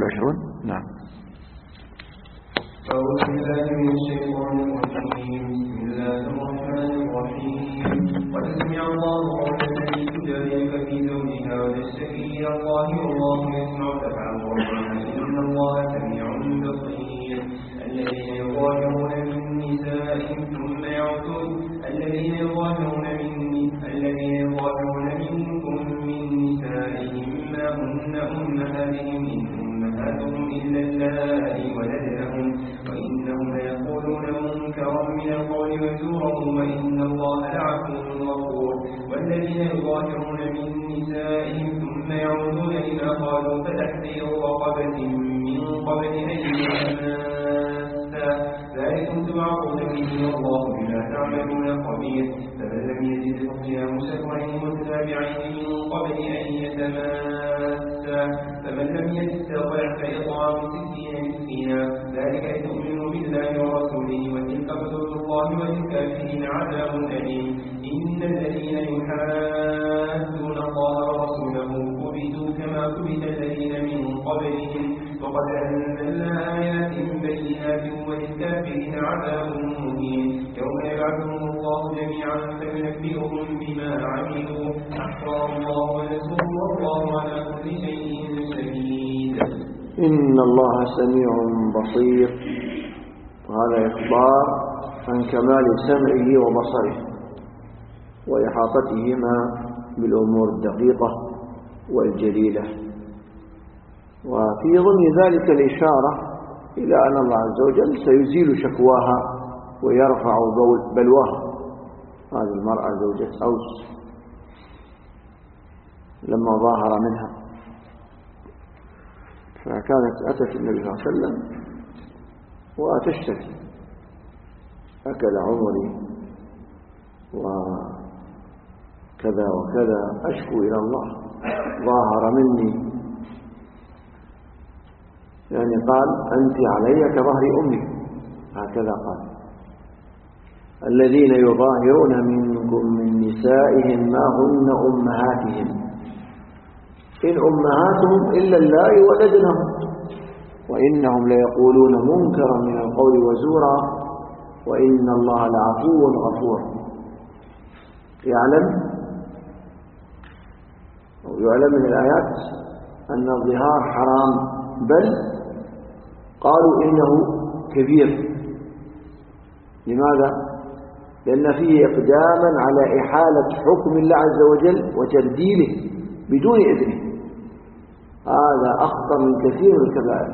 21. نعم. أعوذ بالله من الشيطان الرجيم. بسم الله الرحمن الرحيم. قد سمع الله قول التي تجادلك في زوجها وتشتكي إلى الله والله يسمع تحاورهما إن الله سميع بصير. الذين يظاهرون من نسائهم ثم يعودون منكم من نسائهم ما هن أمهاتهم إن أمهاتهم إلا اللائي ولدنهم وإنهم ليقولون منكرا من القول وزورا وإن الله لعفو غفور. والذين يظاهرون من نسائهم ثم يعودون لما قالوا فتحرير رقبة من قبل أن يتماسا ذلكم توعظون به والله بما تعملون خبير. فمن لم يجد فصيام شهرين متتابعين من قبل أن يتماسا فمن لم يستطع فإطعام 60 مسكينا ذلك لتؤمنوا بالله ورسوله وتلك حدود الله وللكافرين عذاب أليم. إن الذين يحادون الله ورسوله كبتوا كما كبت الذين من قبلهم وقد أنزلنا آيات بينات وللكافرين عذاب مهين. يوم يبعثهم الله جميعا فينبئهم بما عملوا أحصاه الله ونسوه والله على كل شيء شهيد. إن الله سميع بصير. وهذا إخبار عن كمال سمعه وبصره وإحاطتهما بالأمور الدقيقة والجليلة. وفي ضمن ذلك الإشارة إلى أن الله عز وجل سيزيل شكواها ويرفع بلواها. هذه المرأة زوجة أوس لما ظاهر منها فكانت أتت النبي صلى الله عليه وسلم وتشتكي أكل عمري وكذا وكذا أشكو إلى الله ظاهر مني يعني قال أنت علي كظهر أمي هكذا قال. الذين يظاهرون منكم من نسائهم ما هن أمهاتهم إن أمهاتهم إلا اللائي ولدنهم وإنهم ليقولون منكرا من القول وزورا وإن الله لعفو غفور. يعلم من الآيات أن الظهار حرام بل قالوا إنه كبير. لماذا؟ لأن فيه إقداما على إحالة حكم الله عز وجل وتبديله بدون إذنه. هذا أخطر من كثير من الكبائر.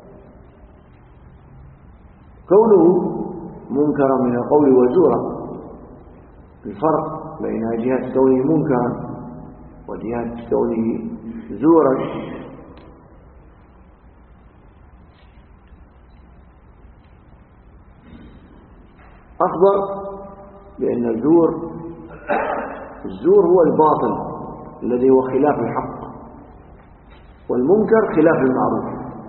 كونه منكرا من القول وزورا الفرق بين جهة كونه منكرا وجهة كونه زورا. أخبر بأن الزور هو الباطل الذي هو خلاف الحق والمنكر خلاف المعروف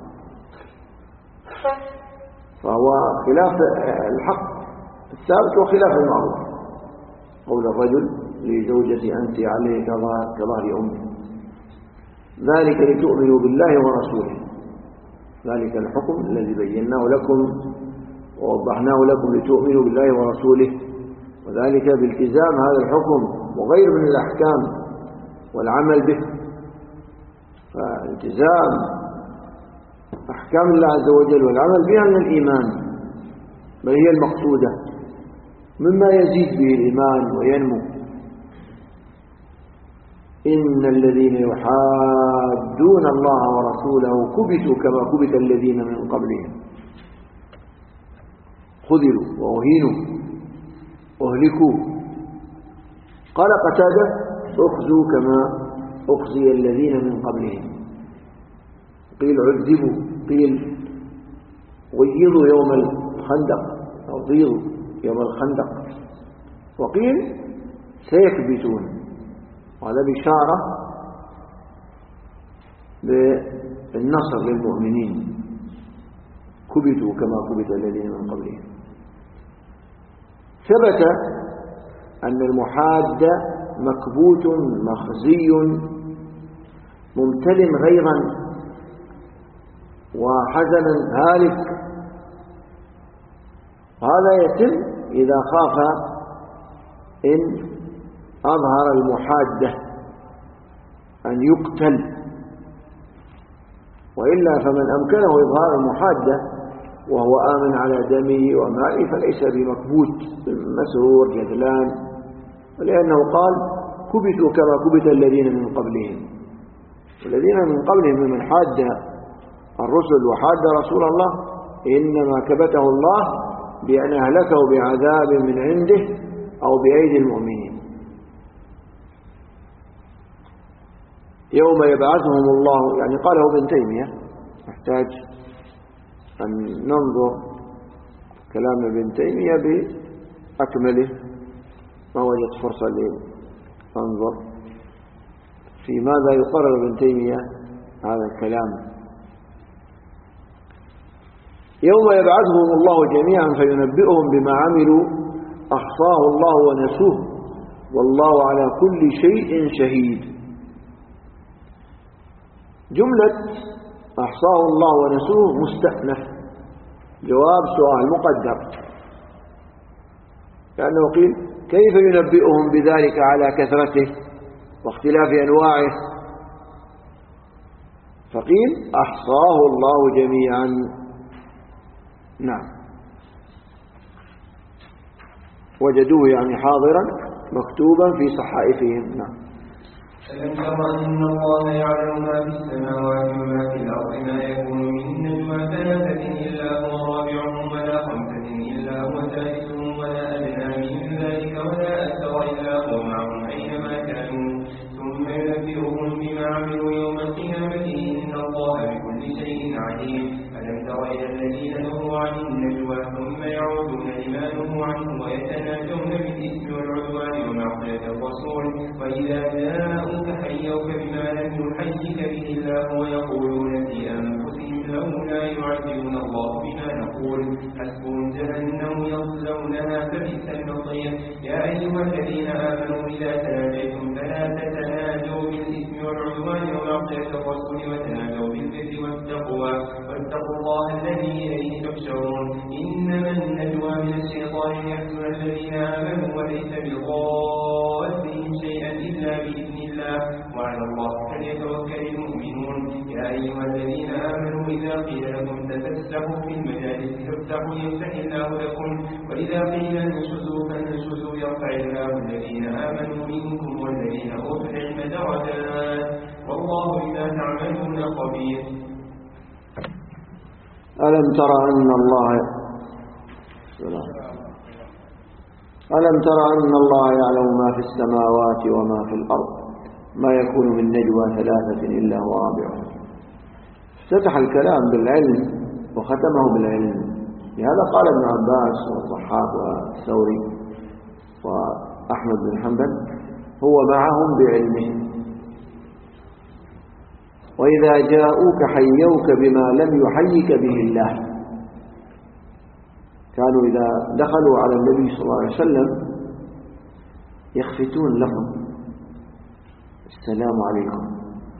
فهو خلاف الحق الثابت وخلاف المعروف. قول الرجل لزوجتي أنت عليه كظهر أمي ذلك لتؤمنوا بالله ورسوله. ذلك الحكم الذي بيناه لكم ووضحناه لكم لتؤمنوا بالله ورسوله وذلك بالتزام هذا الحكم وغير من الأحكام والعمل به. فالتزام أحكام الله عز وجل والعمل بها من الإيمان بل هي المقصودة مما يزيد به الإيمان وينمو. إن الذين يحادون الله ورسوله كبتوا كما كبت الذين من قبلهم خذلوا وأهينوا أهلكوا. قال قتادة أخذوا كما أخزي الذين من قبلهم. قيل عذبوا قيل غيظوا يوم الخندق أو ضيظوا يوم الخندق وقيل سيكبتون. وهذا بشارة بالنصر للمؤمنين كبتوا كما كبت الذين من قبلهم. ثبت أن المحاد مكبوت مخزي ممتل غيظا وحزنا هالك. هذا يتم إذا خاف إن أظهر المحادة أن يقتل، وإلا فمن أمكنه إظهار المحادة وهو آمن على دمه وماله فليس بمكبوت مسرور جدلان، ولأنه قال كبتوا كما كبت الذين من قبلهم. والذين من قبلهم من حاد الرسل وحاد رسول الله إنما كبته الله بأن أهلكه بعذاب من عنده أو بأيدي المؤمنين. يوم يبعثهم الله، يعني قاله ابن تيمية، نحتاج أن ننظر كلام ابن تيمية بأكمله، ما وجدت فرصة لأنظر في ماذا يقرر ابن تيمية هذا الكلام. يوم يبعثهم الله جميعا فينبئهم بما عملوا أحصاه الله ونسوه والله على كل شيء شهيد. جملة أحصاه الله ونسوه مستأنف، جواب سؤال مقدر، لأنه قيل كيف ينبئهم بذلك على كثرته واختلاف أنواعه، فقيل أحصاه الله جميعا. نعم، وجدوه يعني حاضرا مكتوبا في صحائفهم. نعم. ألم تر أن الله يعلم ما في السماوات وما في الأرض ما يكون من نجوى ثلاثة إلا هو رابعهم ولا خمسة إلا هو سادسهم ولا أدنى من ذلك ولا أكثر إلا هو معهم أينما كانوا ثم ينبئهم بما عملوا يوم القيامة إن الله بكل شيء عليم. ألم تر إلى الذين نهوا عن النجوى ثم يعودون لما نهوا عنه ويتناجون بالإثم والعدوان ومعصية الرسول وإذا جاءوك حيوك بما لم يحيك به الله ويقولون في أنفسهم لولا يعذبنا الله بما نقول حسبهم جهنم يصلونها فبئس المصير. يا أيها الذين آمنوا إذا تناجيتم فلا تتناجوا بالإثم والعدوان ومعصية الرسول وتناجوا بالبر والتقوى واتقوا الله الذي إليه تحشرون. إنما النجوى من الشيطان ليحزن الذين آمنوا وليس بضارهم شيئا إلا بإذن الله وعلى الله فليتوكل المؤمنون. يا أيها الذين آمنوا إذا قيل لكم تفسحوا في المجالس فافسحوا يفسح الله لكم وإذا قيل انشزوا فانشزوا يرفع الله الذين آمنوا منكم والذين أوتوا العلم درجات والله بما تعملون خبير. ألم تر أن الله يعلم ما في السماوات وما في الأرض ما يكون من نجوى ثلاثة إلا هو رابعهم. افتتح الكلام بالعلم وختمه بالعلم، لهذا قال ابن عباس والضحاك والثوري وأحمد بن حنبل هو معهم بعلمه. وإذا جاءوك حيوك بما لم يحيك به الله. كانوا إذا دخلوا على النبي صلى الله عليه وسلم يخفتون لهم السلام عليكم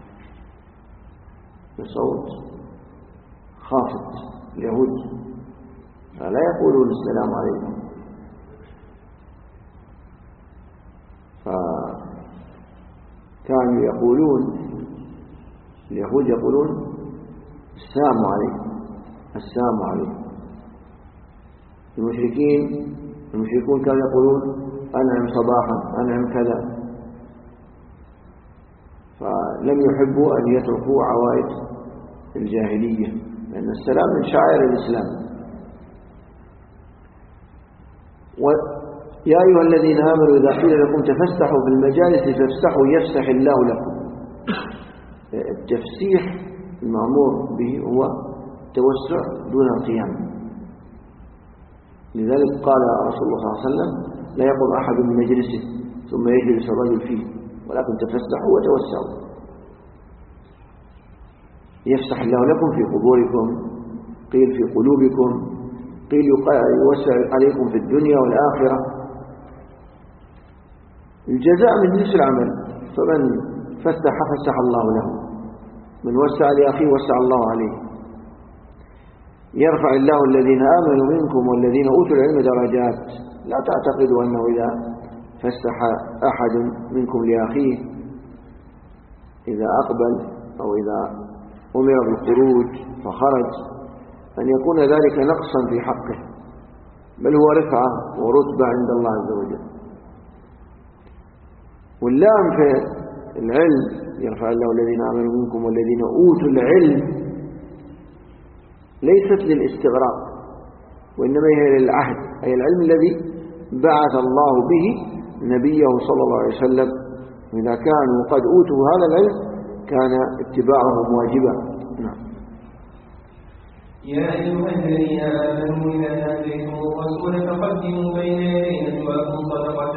بصوت خافت اليهود، فلا يقولون السلام عليكم، فكانوا يقولون اليهود يقولون السلام عليكم السلام عليكم. المشركون كانوا يقولون أنعم صباحا أنعم كذا، فلم يحبوا أن يتركوا عوائد الجاهلية، لأن السلام من شعائر الإسلام. يا أيها الذين آمنوا إذا قيل لكم تفسحوا في المجالس فافسحوا يفسح الله لكم. التفسيح المأمور به هو التوسع دون القيام، لذلك قال رسول الله صلى الله عليه وسلم لا يقوم أحد من مجلسه ثم يجلس الرجل فيه ولكن تفسحوا وتوسعوا. يفسح الله لكم في قبوركم، قيل في قلوبكم، قيل يوسع عليكم في الدنيا والآخرة. الجزاء من جنس العمل، فمن فسح فسح الله له، من وسع لأخيه وسع الله عليه. يرفع الله الذين آمنوا منكم والذين أوتوا العلم درجات. لا تعتقدوا أنه إذا فسح أحد منكم لأخيه إذا أقبل أو إذا أمر بالخروج فخرج أن يكون ذلك نقصا في حقه، بل هو رفعة ورتبة عند الله عز وجل. واللام في العلم يرفع الله الذين آمنوا منكم والذين أوتوا العلم ليست للاستغراق، وإنما هي للعهد، أي العلم الذي بعث الله به نبيه صلى الله عليه وسلم. إذا كانوا قد أوتوا هذا العلم كان اتباعهم واجبا. نعم. يا أيها الذين آمنوا إذا ناديتم الرسول فقدموا بين يدي نجواكم صدقة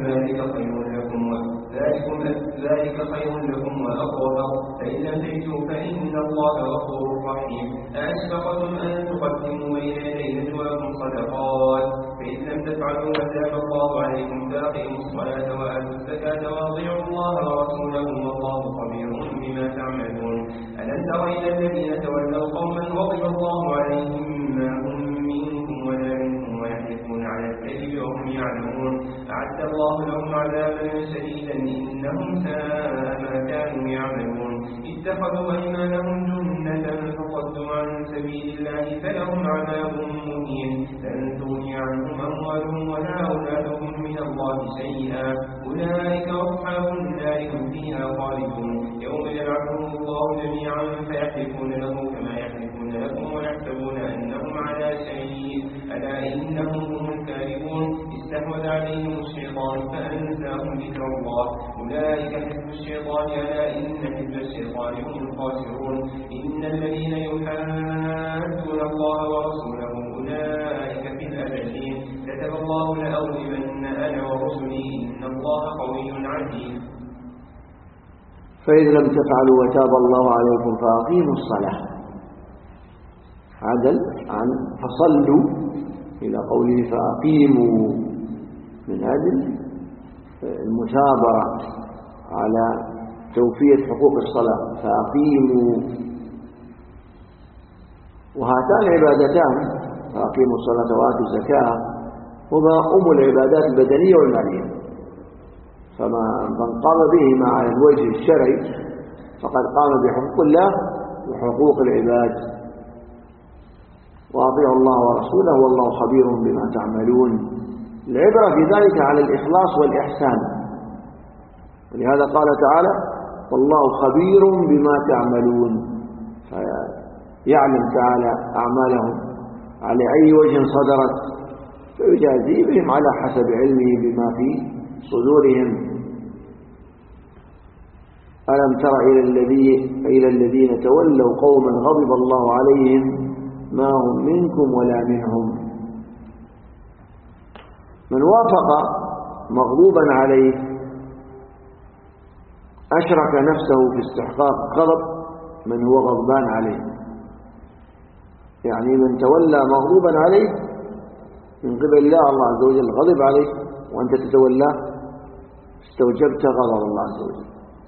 ذلك خير لكم وأطهر، فإن لم تجدوا فإن الله غفور رحيم. أأشفقتم أن تقدموا بين يدي نجواكم صدقات فإن لم تفعلوا فتاب الله عليكم فأقيموا الصلاة وآتوا الزكاة وأطيعوا الله ورسوله والله خبير بما تعملون. ألم تر إلى الذين تولوا قوما غضب الله عليهم ما هم منكم ولا منهم ويحلفون على الكذب وهم يعلمون. أعد الله لهم عذابا شديدا إنهم ساء ما كانوا يعملون. اتخذوا أيمانهم جنة فصدوا عن سبيل الله فلهم عذاب مهين. لن تغني عنهم أموالهم ولا أولادهم من الله شيئا أولئك أصحاب النار هم فيها خالدون. يوم يبعثهم الله جميعا فيحلفون له كما يحلفون لكم ويحسبون أنهم على شيء ألا إنهم هم الكاذبون. استحوذ عليهم الشيطان فأنساهم ذكر الله أولئك حزب الشيطان ألا إن حزب الشيطان هم الخاسرون. إن الذين يحادون الله ورسوله أولئك في الأذلين. كتب الله لأغلبن أنا ورسلي إن الله قوي عزيز. فإذ لم تفعلوا وتاب الله عليكم فأقيموا الصلاة، عدل عن فصلوا إلى قوله فأقيموا من أجل المثابرة على توفية حقوق الصلاة. فأقيموا، وهاتان عبادتان فأقيموا الصلاة وآتوا الزكاة هما العبادات البدنية والمالية، فمن قام بهما على الوجه الشرعي فقد قام بحقوق الله وحقوق العباد. وأطيعوا الله ورسوله والله خبير بما تعملون. العبرة في ذلك على الإخلاص والإحسان، ولهذا قال تعالى والله خبير بما تعملون، فيعلم تعالى أعمالهم على أي وجه صدرت فيجازي بهم على حسب علمه بما في صدورهم. ألم تر إلى الذين تولوا قوما غضب الله عليهم ما هم منكم ولا منهم. من وافق مغضوبا عليه أشرك نفسه في استحقاق غضب من هو غضبان عليه، يعني من تولى مغضوبا عليه من قبل الله عز وجل غضب عليه وأنت تتولاه استوجبت غضب الله عز وجل.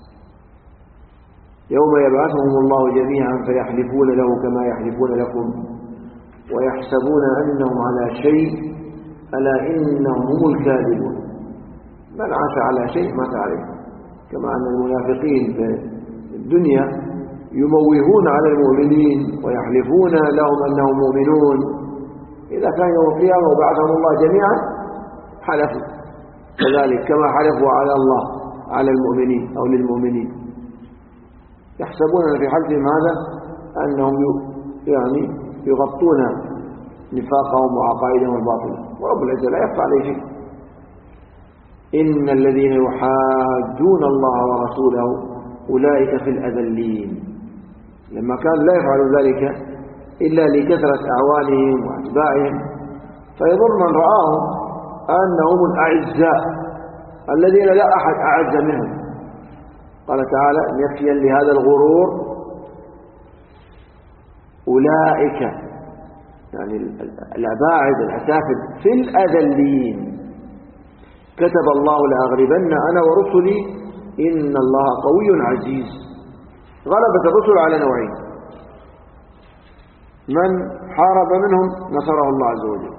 يوم يبعثهم الله جميعا فيحلفون له كما يحلفون لكم ويحسبون أنهم على شيء ألا إنهم هم الكاذبون. من عاش على شيء مات عليه، كما أن المنافقين في الدنيا يموهون على المؤمنين ويحلفون لهم أنهم مؤمنون، إذا كان يوم القيامة وبعثهم الله جميعا حلفوا كذلك كما حلفوا على الله على المؤمنين أو للمؤمنين، يحسبون في حلفهم هذا أنهم يعني يغطون نفاقهم وعقائدهم الباطلة، ورب العزة لا يخفى عليه شيء. إن الذين يحادون الله ورسوله أولئك في الأذلين. لما كان لا يفعل ذلك إلا لكثرة أعوانهم وأتباعهم فيظن من رآهم أنهم الأعزاء الذين لا أحد أعز منهم. قال تعالى نفيا لهذا الغرور أولئك يعني الأباعد الأسافل في الأذلين. كتب الله لأغلبن أنا ورسلي إن الله قوي عزيز. غلبت الرسل على نوعين: من حارب منهم نصره الله عز وجل،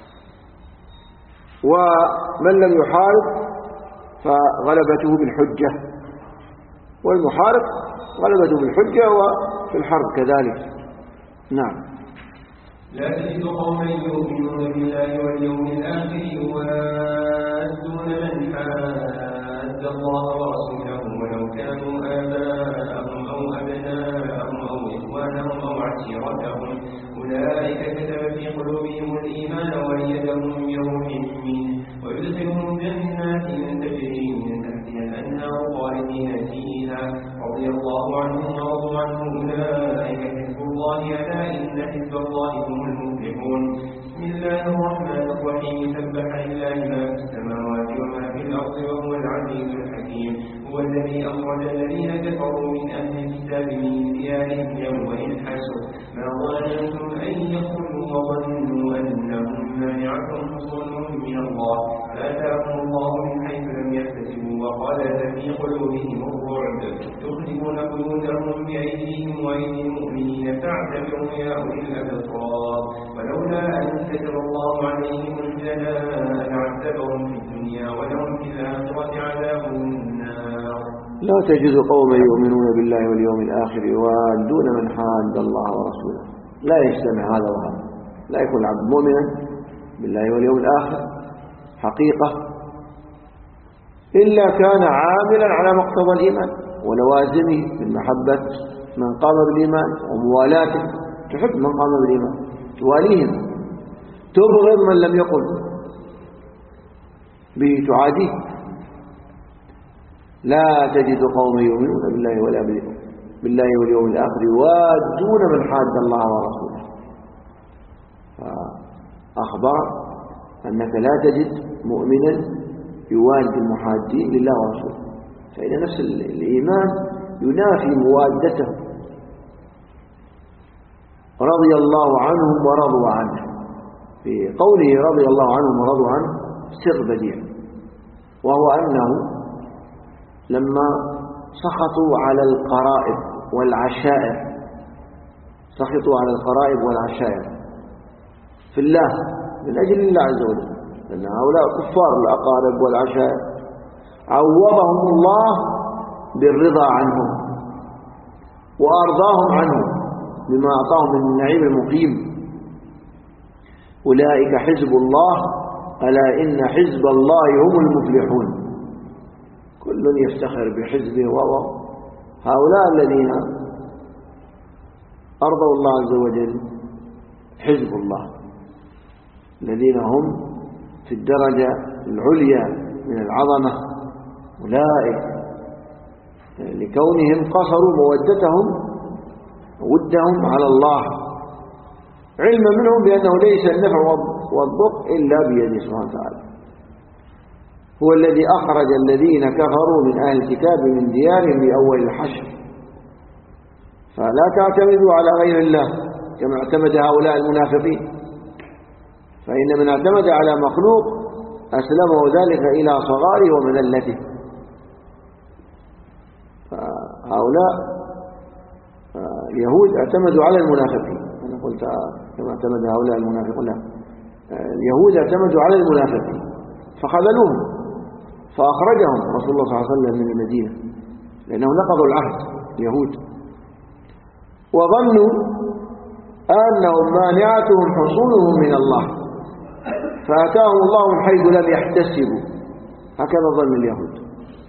ومن لم يحارب فغلبته بالحجة، والمحارب غلبته بالحجة وفي الحرب كذلك. نعم. لا تجد قوما يؤمنون بالله واليوم الآخر يوادون من حاد الله ورسوله ولو كانوا آباءهم أو أبناءهم أو إخوانهم أو عشيرتهم أولئك كتب في قلوبهم الإيمان وأيدهم بروح منه ويدخلهم جنات تجري من تحتها الأنهار خالدين فيها رضي الله عنهم ورضوا عنه أولئك حزب الله ألا إن حزب الله هم المفلحون. بسم الله الرحمن الرحيم. سبح لله ما في السماوات وما في الأرض وهو العزيز الحكيم. هو الذي أخرج الذين كفروا من أهل الكتاب من ديارهم يوم الحشر ما ظننتم أن يخرجوا وظنوا أنهم مانعتهم حصونهم من الله فآتاهم الله من حيث لم يحتسبوا وقذف في قلوبهم الرعب يخربون بيوتهم بأيديهم وأيدي المؤمنين فاعتبروا يا أولي الأبصار ولولا أن كتب الله عليهم الجلاء لعذبهم في الدنيا ولهم في الآخرة عذاب النار. لا تجد قوما يؤمنون بالله واليوم الآخر يوادون من حاد الله ورسوله. لا يجتمع هذا وهذا، لا يكون العبد مؤمنا بالله واليوم الآخر حقيقة إلا كان عاملا على مقتضى الإيمان ولوازمه من محبة من قام بالإيمان وموالاته. تحب من قام بالإيمان، تواليهم، تبغض من لم يقل به، تعاديه. لا تجد قوما يؤمنون بالله واليوم الآخر يوادون من حاد الله ورسوله. فأخبر أنك لا تجد مؤمنا يواد المحادين لله ورسوله، فإن نفس الإيمان ينافي موادته. رضي الله عنهم ورضوا عنه، في قوله رضي الله عنهم ورضوا عنه سر بديع، وهو أنه لما سخطوا على القرائب والعشائر، سخطوا على القرائب والعشائر في الله من أجل الله عز وجل، لأن هؤلاء كفار الأقارب والعشائر، عوضهم الله بالرضا عنهم وأرضاهم عنهم بما أعطاهم من النعيم المقيم. أولئك حزب الله ألا إن حزب الله هم المفلحون. كل يفتخر بحزبه هؤلاء الذين أرضوا الله عز وجل حزب الله، الذين هم في الدرجة العليا من العظمة. أولئك لكونهم قصروا ودهم على الله، علما منهم بأنه ليس النفع والضر إلا بيده سبحانه وتعالى. هو الذي أخرج الذين كفروا من أهل الكتاب من ديارهم بأول الحشر. فلا تعتمدوا على غير الله كما اعتمد هؤلاء المنافقين، فإن من اعتمد على مخلوق أسلمه ذلك إلى صغاره ومذلته. فهؤلاء اليهود اعتمدوا على المنافقين، أنا قلت كما اعتمد هؤلاء المنافقون، لا، اليهود اعتمدوا على المنافقين فخذلوهم، فأخرجهم رسول الله صلى الله عليه وسلم من المدينة لأنهم نقضوا العهد اليهود، وظنوا أنهم مانعتهم حصولهم من الله فأتاهم الله من حيث لم يحتسبوا. هكذا ظن اليهود،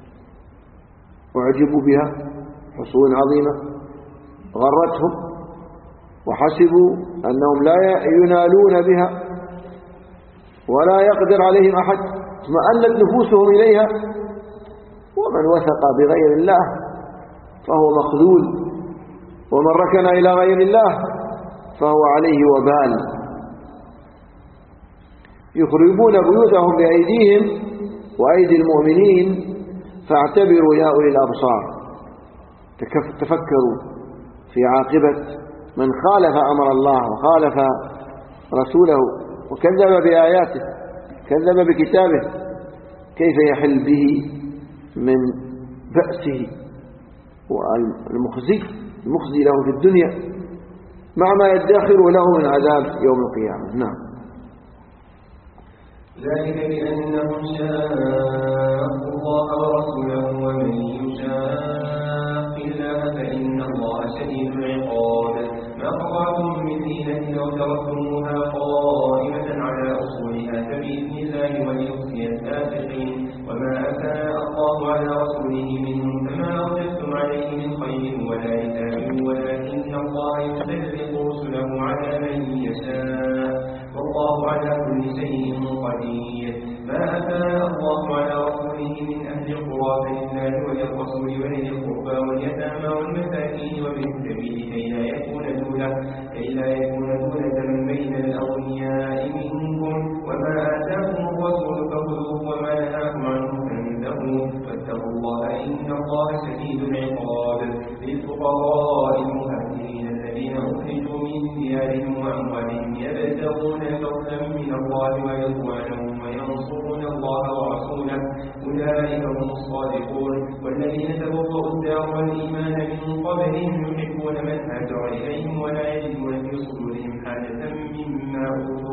وعجبوا بها حصول عظيمة غرتهم وحسبوا أنهم لا ينالون بها ولا يقدر عليهم أحد، اطمأنت نفوسهم إليها. ومن وثق بغير الله فهو مخذول، ومن ركن إلى غير الله فهو عليه وبال. يخربون بيوتهم بأيديهم وأيدي المؤمنين فاعتبروا يا أولي الأبصار. تفكروا في عاقبة من خالف أمر الله وخالف رسوله وكذب بآياته، كذب بكتابه، كيف يحل به من بأسه والمخزي له في الدنيا مع ما يدخر له من عذاب يوم القيامة. نعم. ذلك بأنهم شاقوا الله ورسوله ومن يشاق الله فإن الله شديد العقاب. ما قطعتم من لينة أو تركتموها قائمة على أصولها فبإذن الله وليخزي الفاسقين. وما أفاء الله على رسوله منهم فما أوجدتم عليه من خير ولا إثم ولكن الله يسلط رسله على من يشاء والله على كل شيء قدير. ما أفاء الله على رسوله من أهل القرى فلله وللرسول ولذي القربى واليتامى والمساكين وابن السبيل كي لا يكون دولة بين الأغنياء منكم. وما آتاكم الرسول فخذوه وما نهاكم عنه فانتهوا واتقوا الله إن الله شديد العقاب. للفقراء المهاجرين الذين أخرجوا من ديارهم وأموالهم يبتغون فضلا من الله ورضوانا وينصرون الله ورسوله أولئك هم الصادقون. والذين تبوأوا الدار والإيمان من قبلهم يحبون من هاجر إليهم ولا يجدون في صدورهم حاجة مما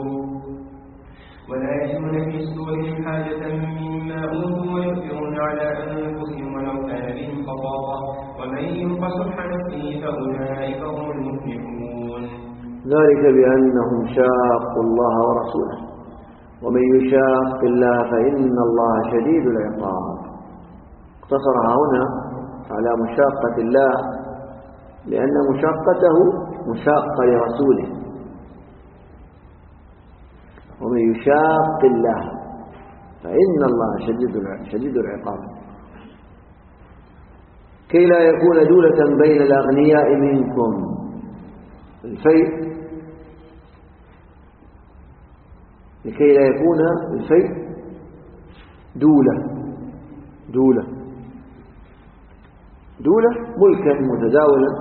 أوتوا ويؤثرون على أنفسهم ولو كان بهم خصاصة ومن يوق شح نفسه فأولئك هم المفلحون. ذلك بأنهم شاقوا الله ورسوله ومن يشاق الله فإن الله شديد العقاب. اقتصرها هنا على مشاقة الله لأن مشاقته مشاقة لرسوله. ومن يشاق الله فإن الله شديد العقاب كي لا يكون دولة بين الأغنياء منكم. الفيء لكي لا يكون الفيء دولة ملكا متداولا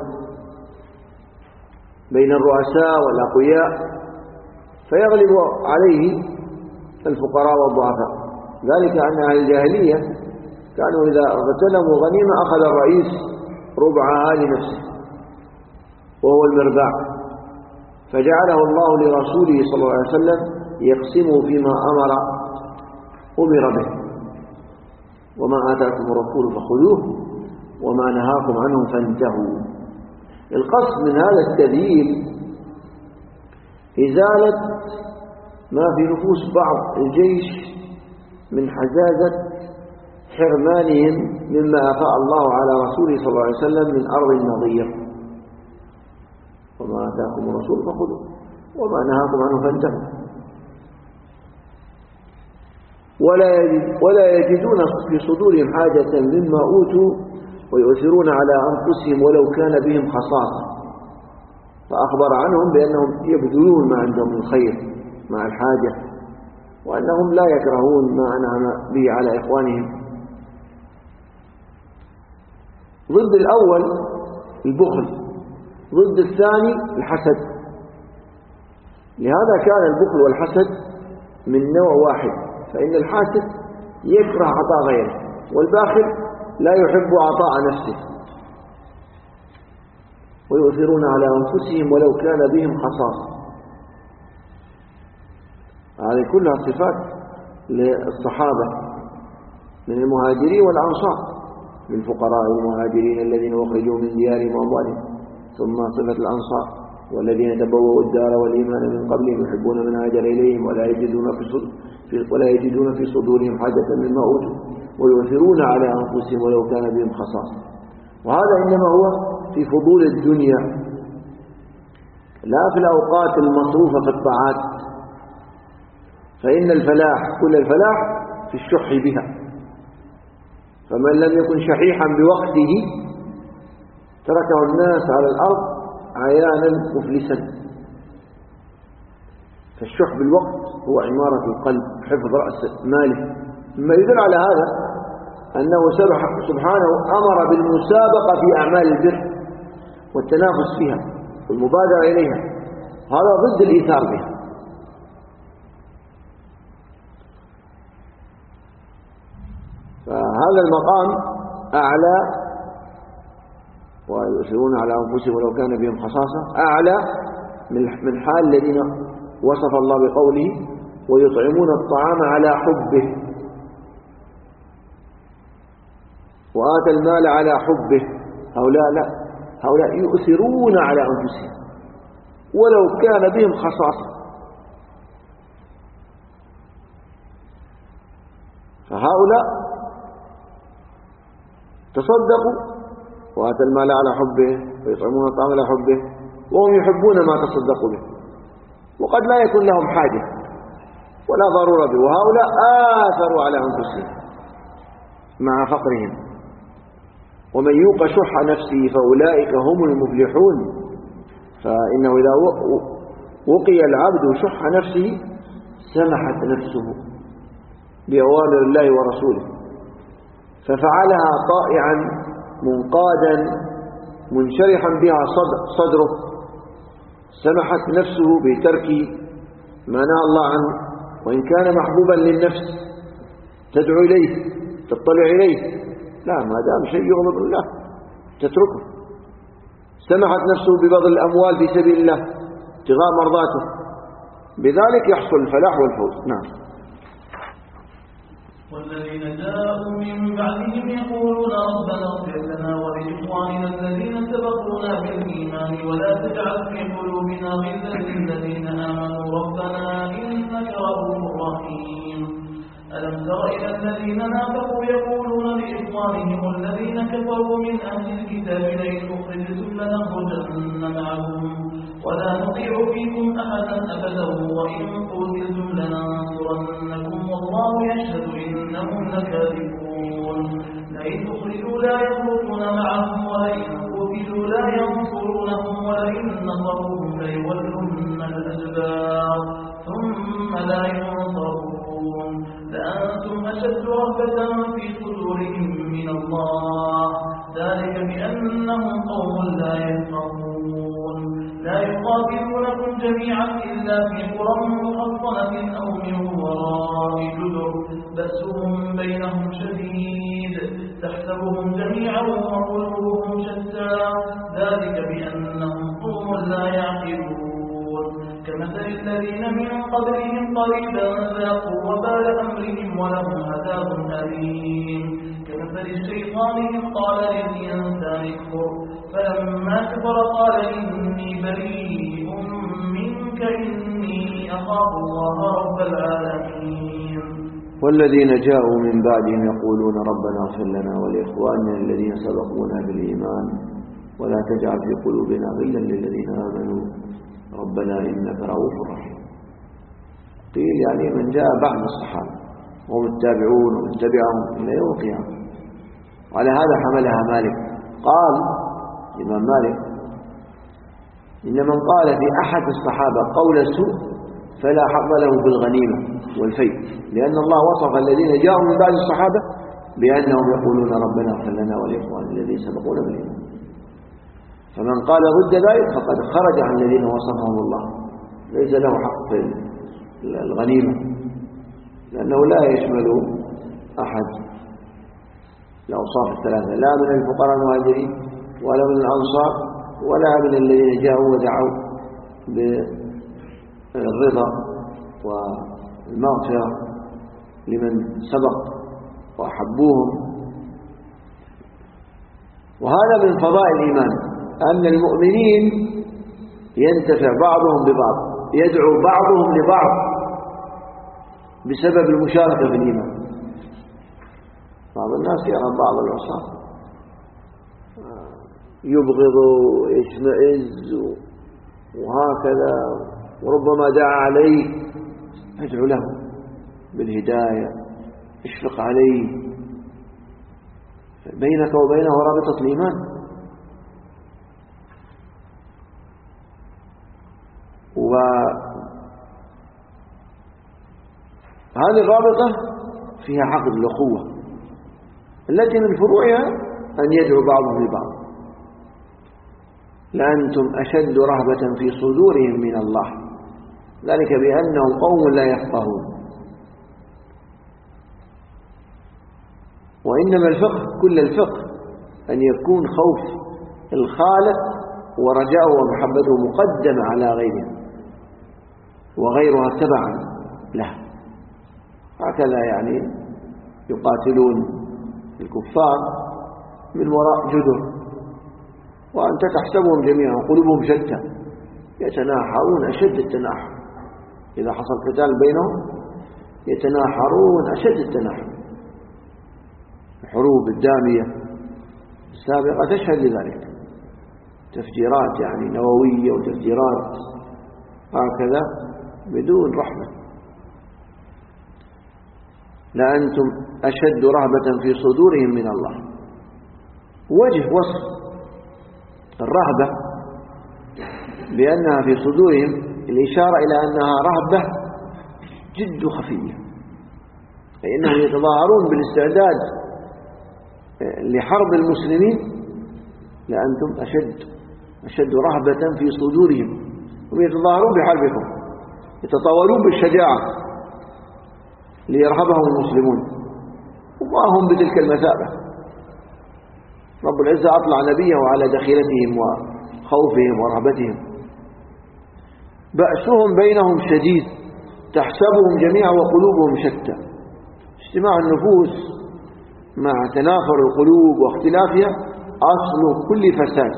بين الرؤساء والأقوياء فيغلب عليه الفقراء والضعفاء. ذلك أن أهل الجاهلية كانوا إذا اغتنموا غنيمة أخذ الرئيس ربعها لنفسه وهو المرباع، فجعله الله لرسوله صلى الله عليه وسلم يقسموا فيما أمر به. وما آتاكم الرسول فخذوه وما نهاكم عنه فانتهوا. القصد من هذا التذييل إزالة ما في نفوس بعض الجيش من حزازة حرمانهم مما أفاء الله على رسوله صلى الله عليه وسلم من أرض النظير. وما آتاكم الرسول فخذوه وما نهاكم عنه فانتهوا. ولا يجدون في صدورهم حاجة مما أوتوا ويؤثرون على أنفسهم ولو كان بهم خصاصة. فأخبر عنهم بأنهم يبذلون ما عندهم من خير مع الحاجة وأنهم لا يكرهون ما أنعم به على إخوانهم. ضد الأول البخل، ضد الثاني الحسد. لهذا كان البخل والحسد من نوع واحد، فإن الحاسد يكره عطاء غيره والباخل لا يحب عطاء نفسه. ويؤثرون على أنفسهم ولو كان بهم خصاصة. هذه كلها صفات للصحابة من المهاجرين والأنصار، للفقراء المهاجرين الذين أخرجوا من ديارهم وأموالهم. ثم صفة الأنصار والذين تبوأوا الدار والإيمان من قبلهم يحبون من هاجر إليهم ولا يجدون في صدورهم حاجة مما أوتوا ويؤثرون على أنفسهم ولو كان بهم خصاصة. وهذا إنما هو في فضول الدنيا لا في الأوقات المصروفة في الطاعات. فإن الفلاح كل الفلاح في الشح بها. فمن لم يكن شحيحا بوقته تركه الناس على الأرض عيانا مفلسا. فالشح بالوقت هو عمارة القلب، حفظ رأس ماله. مما يدل على هذا أنه سبحانه أمر بالمسابقة في أعمال البر والتنافس فيها والمبادرة إليها. هذا ضد الإيثار بها. فهذا المقام أعلى ويؤثرون على أنفسهم ولو كان بهم خصاصة أعلى من حال الذين وصف الله بقوله ويطعمون الطعام على حبه وآتى المال على حبه. هؤلاء لا، هؤلاء يؤثرون على أنفسهم ولو كان بهم خصاصة. فهؤلاء تصدقوا وآتى المال على حبه ويطعمون الطعام على حبه وهم يحبون ما تصدقوا به، وقد لا يكون لهم حاجة ولا ضرورة به، وهؤلاء آثروا على أنفسهم مع فقرهم. ومن يوق شح نفسه فأولئك هم المفلحون. فإنه إذا وقي العبد شح نفسه سمحت نفسه بأوامر الله ورسوله ففعلها طائعا منقادا منشرحا بها صدره، سمحت نفسه بترك ما نهى الله عنه وإن كان محبوبا للنفس تدعو إليه تطلع إليه، لا، ما دام شيء يغضب الله تتركه. سمحت نفسه ببذل الأموال في سبيل الله ابتغاء مرضاته، بذلك يحصل الفلاح والفوز. نعم. والذين جاءوا من بعدهم يقولون ربنا اغفر لنا ولإخواننا الذين سبقونا بالإيمان ولا تجعل في قلوبنا غلا للذين آمنوا ربنا إنك رؤوف رحيم. ألم تر إلى الذين نافقوا يقولون لإخوانهم الذين كفروا من أهل الكتاب لئن أخرجتم لنخرجن معكم ولا نطيع فيكم أحدا أبدا وإن قتلتم لننصرنكم والله يشهد إنهم لكاذبون. لئن أخرجوا لا يخرجون معهم ولئن قتلوا لا ينصرونهم ولئن نصروهم ليولن الأدبار ثم لا ينصرون. لأنتم أشد رهبة في صدورهم من الله ذلك بأنهم قوم لا يفقهون. لا يقاتلونكم جميعا إلا في قرى محصنة أو من وراء جدر بأسهم بينهم شديد تحسبهم جميعا وقلوبهم شتى ذلك بأنهم قوم لا يعقلون. كمثل الذين من قبلهم قريبا ذاقوا وبال أمرهم ولهم عذاب أليم. كمثل الشيطان إذ قال للإنسان اكفر فلما كفر قال إني بريء منك إني أخاف الله رب العالمين. والذين جاءوا من بعدهم يقولون ربنا اغفر لنا ولإخواننا الذين سبقونا بالإيمان ولا تجعل في قلوبنا غلا للذين آمنوا ربنا إنك رؤوف رحيم. قيل يعني من جاء بعد الصحابة وهم التابعون ومن تبعهم إلى يوم القيامة. وعلى هذا حملها مالك. قال الإمام مالك إن من قال في أحد الصحابة قول السوء فلا حظ له بالغنيمة والفيء، لأن الله وصف الذين جاءوا من بعد الصحابة بأنهم يقولون ربنا اغفر لنا ولإخواننا الذين سبقونا بالإيمان. فمن قال ضد ذلك فقد خرج عن الذين وصفهم الله، ليس له حق في الغنيمة، لأنه لا يشمل أحد الأوصاف الثلاثة، لا من الفقراء المهاجرين ولا من الأنصار ولا من الذين جاءوا ودعوا بالرضا والمغفرة لمن سبق وأحبوهم. وهذا من فضائل الإيمان أن المؤمنين ينتفع بعضهم ببعض، يدعو بعضهم لبعض بسبب المشاركة في الإيمان. بعض الناس يرى بعض العصاة يبغض ويشمئز وهكذا، وربما دعا عليه، ادعو له بالهداية، اشفق عليه، بينك وبينه رابطة الإيمان. وهذه الرابطة فيها عقد الأخوة التي من فروعها أن يدعو بعضهم لبعض. لأنتم أشد رهبة في صدورهم من الله ذلك بأنهم قوم لا يفقهون. وإنما الفقه كل الفقه أن يكون خوف الخالق ورجاؤه ومحبته مقدمة على غيره وغيرها تبعا له. هكذا يعني يقاتلون الكفار من وراء جدر، وأنت تحسبهم جميعا قلوبهم شتى يتناحرون أشد التناحر. إذا حصل قتال بينهم يتناحرون أشد التناحر. الحروب الدامية السابقة تشهد لذلك، تفجيرات يعني نووية وتفجيرات هكذا بدون رحمة. لأنتم أشد رهبة في صدورهم من الله. وجه وصف الرهبة بأنها في صدورهم الإشارة إلى أنها رهبة جد خفية، أي أنهم يتظاهرون بالاستعداد لحرب المسلمين. لأنتم أشد رهبة في صدورهم، هم يتظاهرون بحربكم، يتطاولون بالشجاعة ليرهبهم المسلمون، وما هم بتلك المثابة. رب العزة أطلع نبيه على دخيلتهم وخوفهم ورهبتهم. بأسهم بينهم شديد تحسبهم جميعا وقلوبهم شتى. اجتماع النفوس مع تنافر القلوب واختلافها أصل كل فساد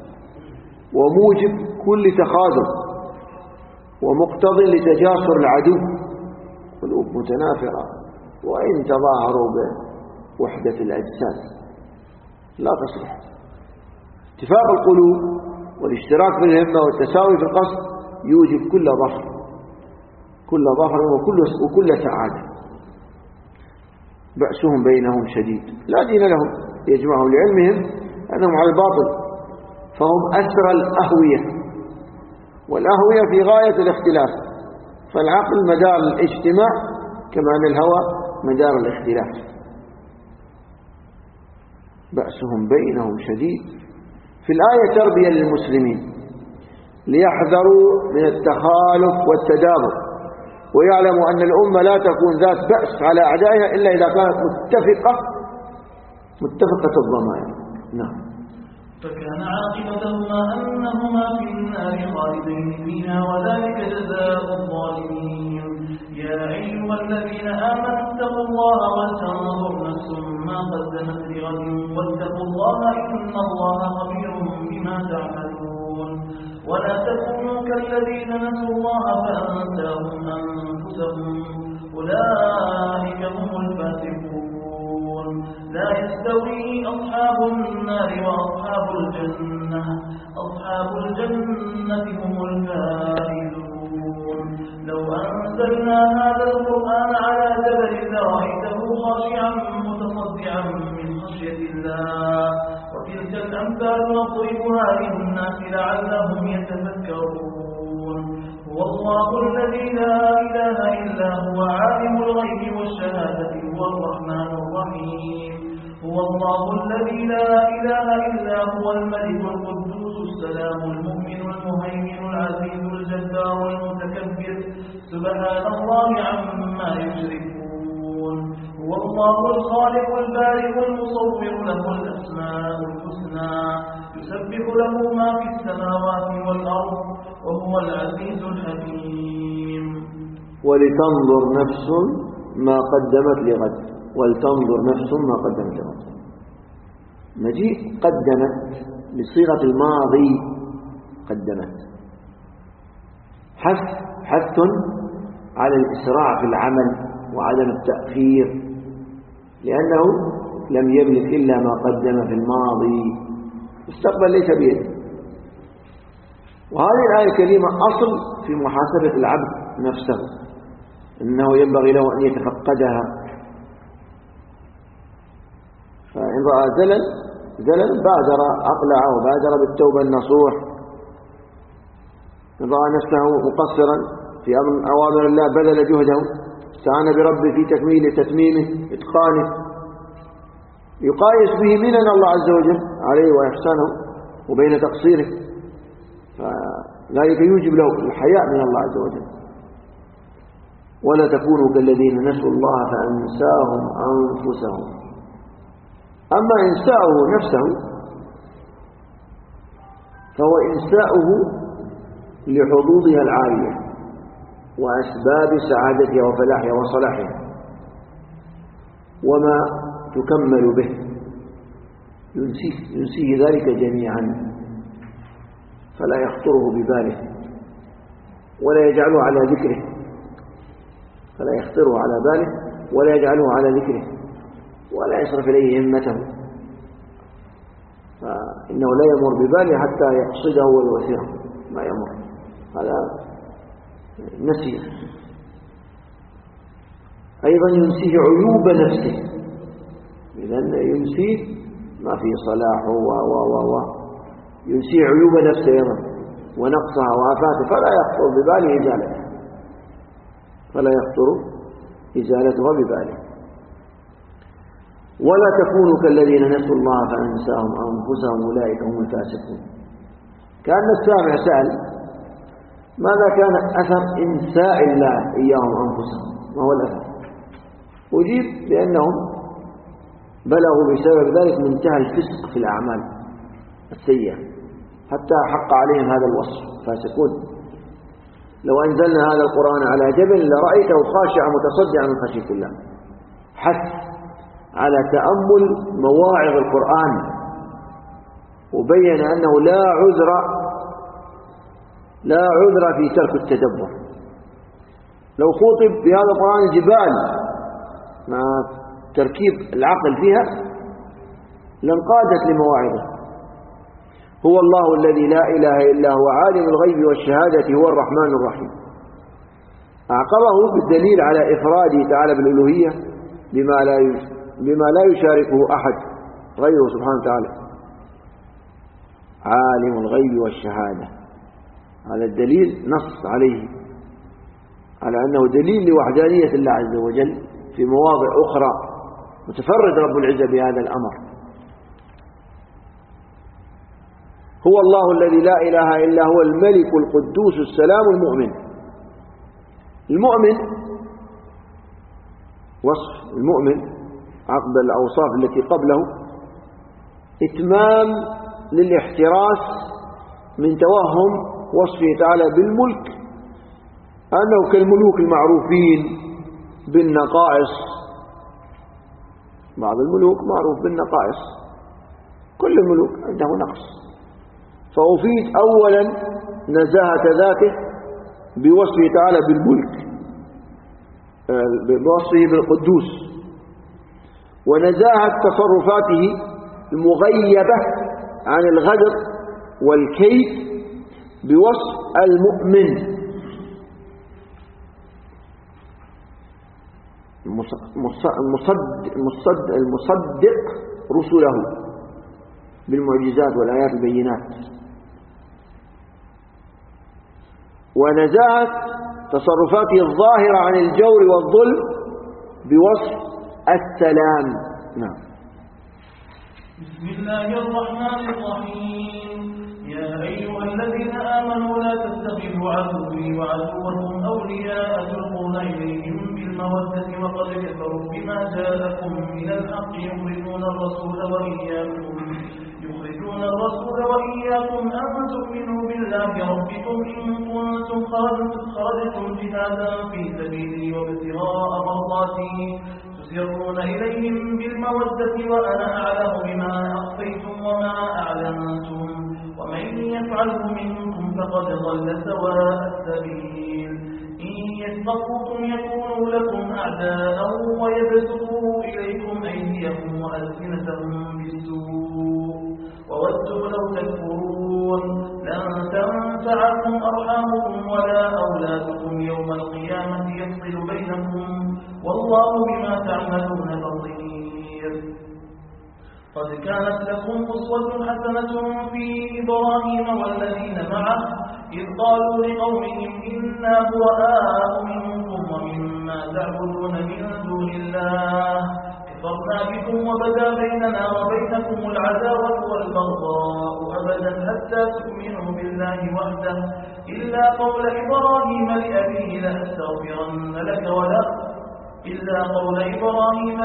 وموجب كل تخاذل ومقتض لتجاسر العدو. قلوب متنافرة وإن تظاهروا بوحدة الأجساد لا تصلح. اتفاق القلوب والاشتراك في الهمة والتساوي في القصد يوجب كل ظفر وكل سعادة. بأسهم بينهم شديد لا دين لهم يجمعهم لعلمهم أنهم على الباطل، فهم أسرى الأهوية، والأهوية في غاية الاختلاف. فالعقل مدار الاجتماع كما أن الهوى مدار الاختلاف. بأسهم بينهم شديد. في الآية تربية للمسلمين ليحذروا من التخالف والتدابر، ويعلموا أن الأمة لا تكون ذات بأس على أعدائها إلا إذا كانت متفقة الضمائر. نعم. فكان عاقبتهما أنهما في النار خالدين فيها وذلك جزاء الظالمين. يا أيها الذين آمنوا اتقوا الله ولتنظر نفس ما قدمت لغد واتقوا الله إن الله خبير بما تعملون. ولا تكونوا كالذين نسوا الله فأنساهم أنفسهم أولئك هم الفاسقون. لا يستوي أصحاب النار وأصحاب الجنة، أصحاب الجنة هم الفائزون. لو أنزلنا هذا القرآن على جبل لرأيته خاشعا متصدعا من خشية الله. وتلك الأمثال نضربها للناس لعلهم يتفكرون. هو الله الذي لا إله إلا هو عالم الغيب والشهادة هو الرحمن الرحيم. هو الله الذي لا إله إلا هو الملك القدوس السلام المؤمن المهيمن العزيز الجبار المتكبر سبحان الله عما يشركون. هو الله الخالق البارئ المصور له الأسماء الحسنى يسبح له ما في السماوات والأرض وهو العزيز الحكيم. ولتنظر نفس ما قدمت لغد. ولتنظر نفس ما قدمت لغد. مجيء قدمت بصيغة الماضي قدمت حث على الإسراع في العمل وعدم التأخير، لأنه لم يملك إلا ما قدم في الماضي، المستقبل ليس بيده. وهذه الآية الكريمة أصل في محاسبة العبد نفسه، إنه ينبغي له أن يتفقدها. فإن رأى زلل بادر أقلع وبادر بالتوبة النصوح. إن رأى نفسه مقصرا في أوامر الله بذل جهده، استعان بربه في تتميمه إتقانه، يقايس به منن الله عز وجل عليه وإحسانه وبين تقصيره، فذلك يوجب له الحياء من الله عز وجل. ولا تكونوا كالذين نسوا الله فأنساهم أنفسهم. أما إنساؤه نفسه فهو إنساؤه لحظوظها العالية وأسباب سعادتها وفلاحها وصلاحها وما تكمل به، ينسيه ذلك جميعا فلا يخطره بباله ولا يجعله على ذكره، فلا يخطره على باله ولا يجعله على ذكره ولا يصرف إليه همته، فإنه لا يمر بباله حتى يقصده ويؤثره، ما يمر، هذا نسي. أيضا ينسيه عيوب نفسه، إذن ينسيه ما فيه صلاحه ينسيه عيوب نفسه أيضا ونقصها وآفاته، فلا يخطر بباله إزالتها، فلا يخطر إزالتها بباله. ولا تكونوا كالذين نسوا الله فأنساهم أنفسهم أولئك هم الفاسقون. كأن السامع سأل ماذا كان أثر إنساء الله إياهم أنفسهم، ما هو الأثر؟ أجيب بأنهم بلغوا بسبب ذلك منتهى الفسق في الأعمال السيئة حتى حق عليهم هذا الوصف، فاسقون. لو أنزلنا هذا القرآن على جبل لرأيته خاشعا متصدعا من خشية الله. حث على تأمل مواعظ القرآن، وبين أنه لا عذر في ترك التدبر. لو خطب بهذا القرآن جبال مع تركيب العقل فيها لانقادت لمواعظه. هو الله الذي لا إله إلا هو عالم الغيب والشهادة هو الرحمن الرحيم. أعقبه بالدليل على إفراده تعالى بالألوهية بما لا يشاركه أحد غيره سبحانه وتعالى، عالم الغيب والشهادة. هذا الدليل نص عليه على أنه دليل لوحدانية الله عز وجل في مواضع أخرى، متفرد رب العزة بهذا الأمر. هو الله الذي لا إله إلا هو الملك القدوس السلام المؤمن. المؤمن وصف المؤمن عقب الأوصاف التي قبله إتمام للاحتراس من توهم وصفه تعالى بالملك، أنه كالملوك المعروفين بالنقائص. بعض الملوك معروف بالنقائص، كل الملوك عنده نقص، فأفيد أولا نزاهة ذاته بوصفه تعالى بالملك، بوصفه بالقدوس، ونزاهة تصرفاته المغيبة عن الغدر والكيد بوصف المؤمن، المصدق رسله بالمعجزات والآيات البينات، ونزاهة تصرفاته الظاهرة عن الجور والظلم بوصف السلام. نعم. بسم الله الرحمن الرحيم. يا أيها الذين آمنوا لا تتخذوا عدوي وعدوكم أولياء تلقون إليهم بالمودة وقد كفروا بما جاءكم من الحق يخرجون الرسول وإياكم أن تؤمنوا بالله ربكم إن كنتم خرجتم جهادا في سبيلي وابتغاء مرضاتي تسرون إليهم بالمودة وأنا أعلم بما أخفيتم وما أعلنتم ومن يفعله منكم فقد ضل سواء السبيل. إن يسبقوكم يكونوا لكم أعداء ويبسطوا إليكم أيديهم وألسنتهم بالسوء وودوا لو تكفرون. لن تنفعكم أرحامكم ولا أولادكم يوم القيامة يفصل بينكم والله بما تعملون بصير. قد كانت لكم أسوة حسنة في إبراهيم والذين معه إذ قالوا لقومهم إنا براء منكم ومما تعبدون من دون الله كفرنا بكم وبدا بيننا وبينكم العداوة والبغضاء أبدا حتى تؤمنوا بالله وحده إلا قول إبراهيم لأبيه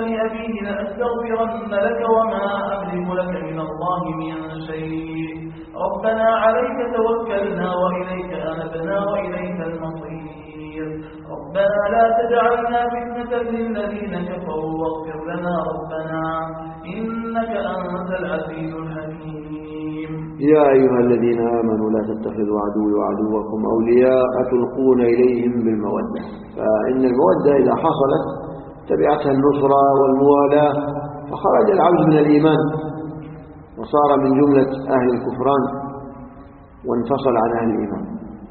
لأستغفرن لك وما أملك لك من الله من شيء ربنا عليك توكلنا وإليك أنبنا وإليك المصير ربنا لا تجعلنا فتنة للذين كفروا واغفر لنا ربنا إنك أنت العزيز الحكيم. يا أيها الذين آمنوا لا تتخذوا عدوي وعدوكم أولياء تلقون إليهم بالمودة. فإن المودة إذا حصلت تبعتها النصرة والموالاة، فخرج العبد من الإيمان وصار من جملة أهل الكفران وانفصل عن أهل الإيمان.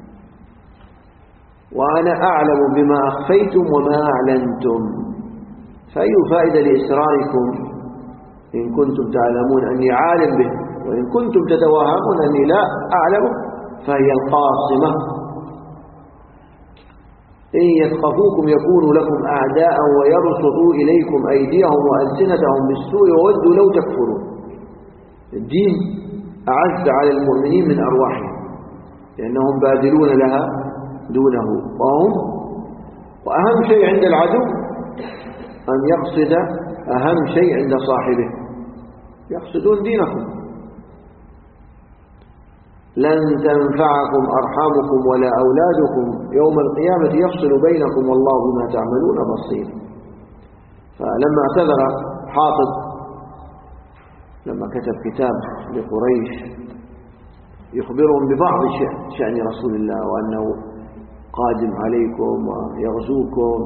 وأنا أعلم بما أخفيتم وما أعلنتم، فأي فائدة لإسراركم إن كنتم تعلمون أني عالم به، وإن كنتم تتوهمون أني لا أعلم فهي القاصمة. إن يثقفوكم يكونوا لكم أعداء ويبسطوا إليكم أيديهم وألسنتهم بالسوء وودوا لو تكفرون. الدين أعز على المؤمنين من أرواحهم لأنهم باذلون لها دونه، وأهم شيء عند العدو أن يقصد أهم شيء عند صاحبه، يقصدون دينكم. لن تنفعكم أرحامكم ولا أولادكم يوم القيامة يفصل بينكم والله بما تعملون بصير. فلما اعتذر حاطب لما كتب كتاب لقريش يخبرهم ببعض شأن رسول الله وأنه قادم عليكم ويغزوكم،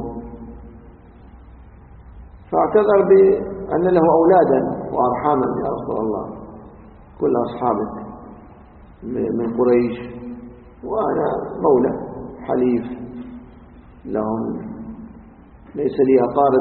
فاعتذر بأن له أولادا وأرحاما يا رسول الله كل أصحابك من قريش، وأنا مولى حليف لهم، ليس لي أقارب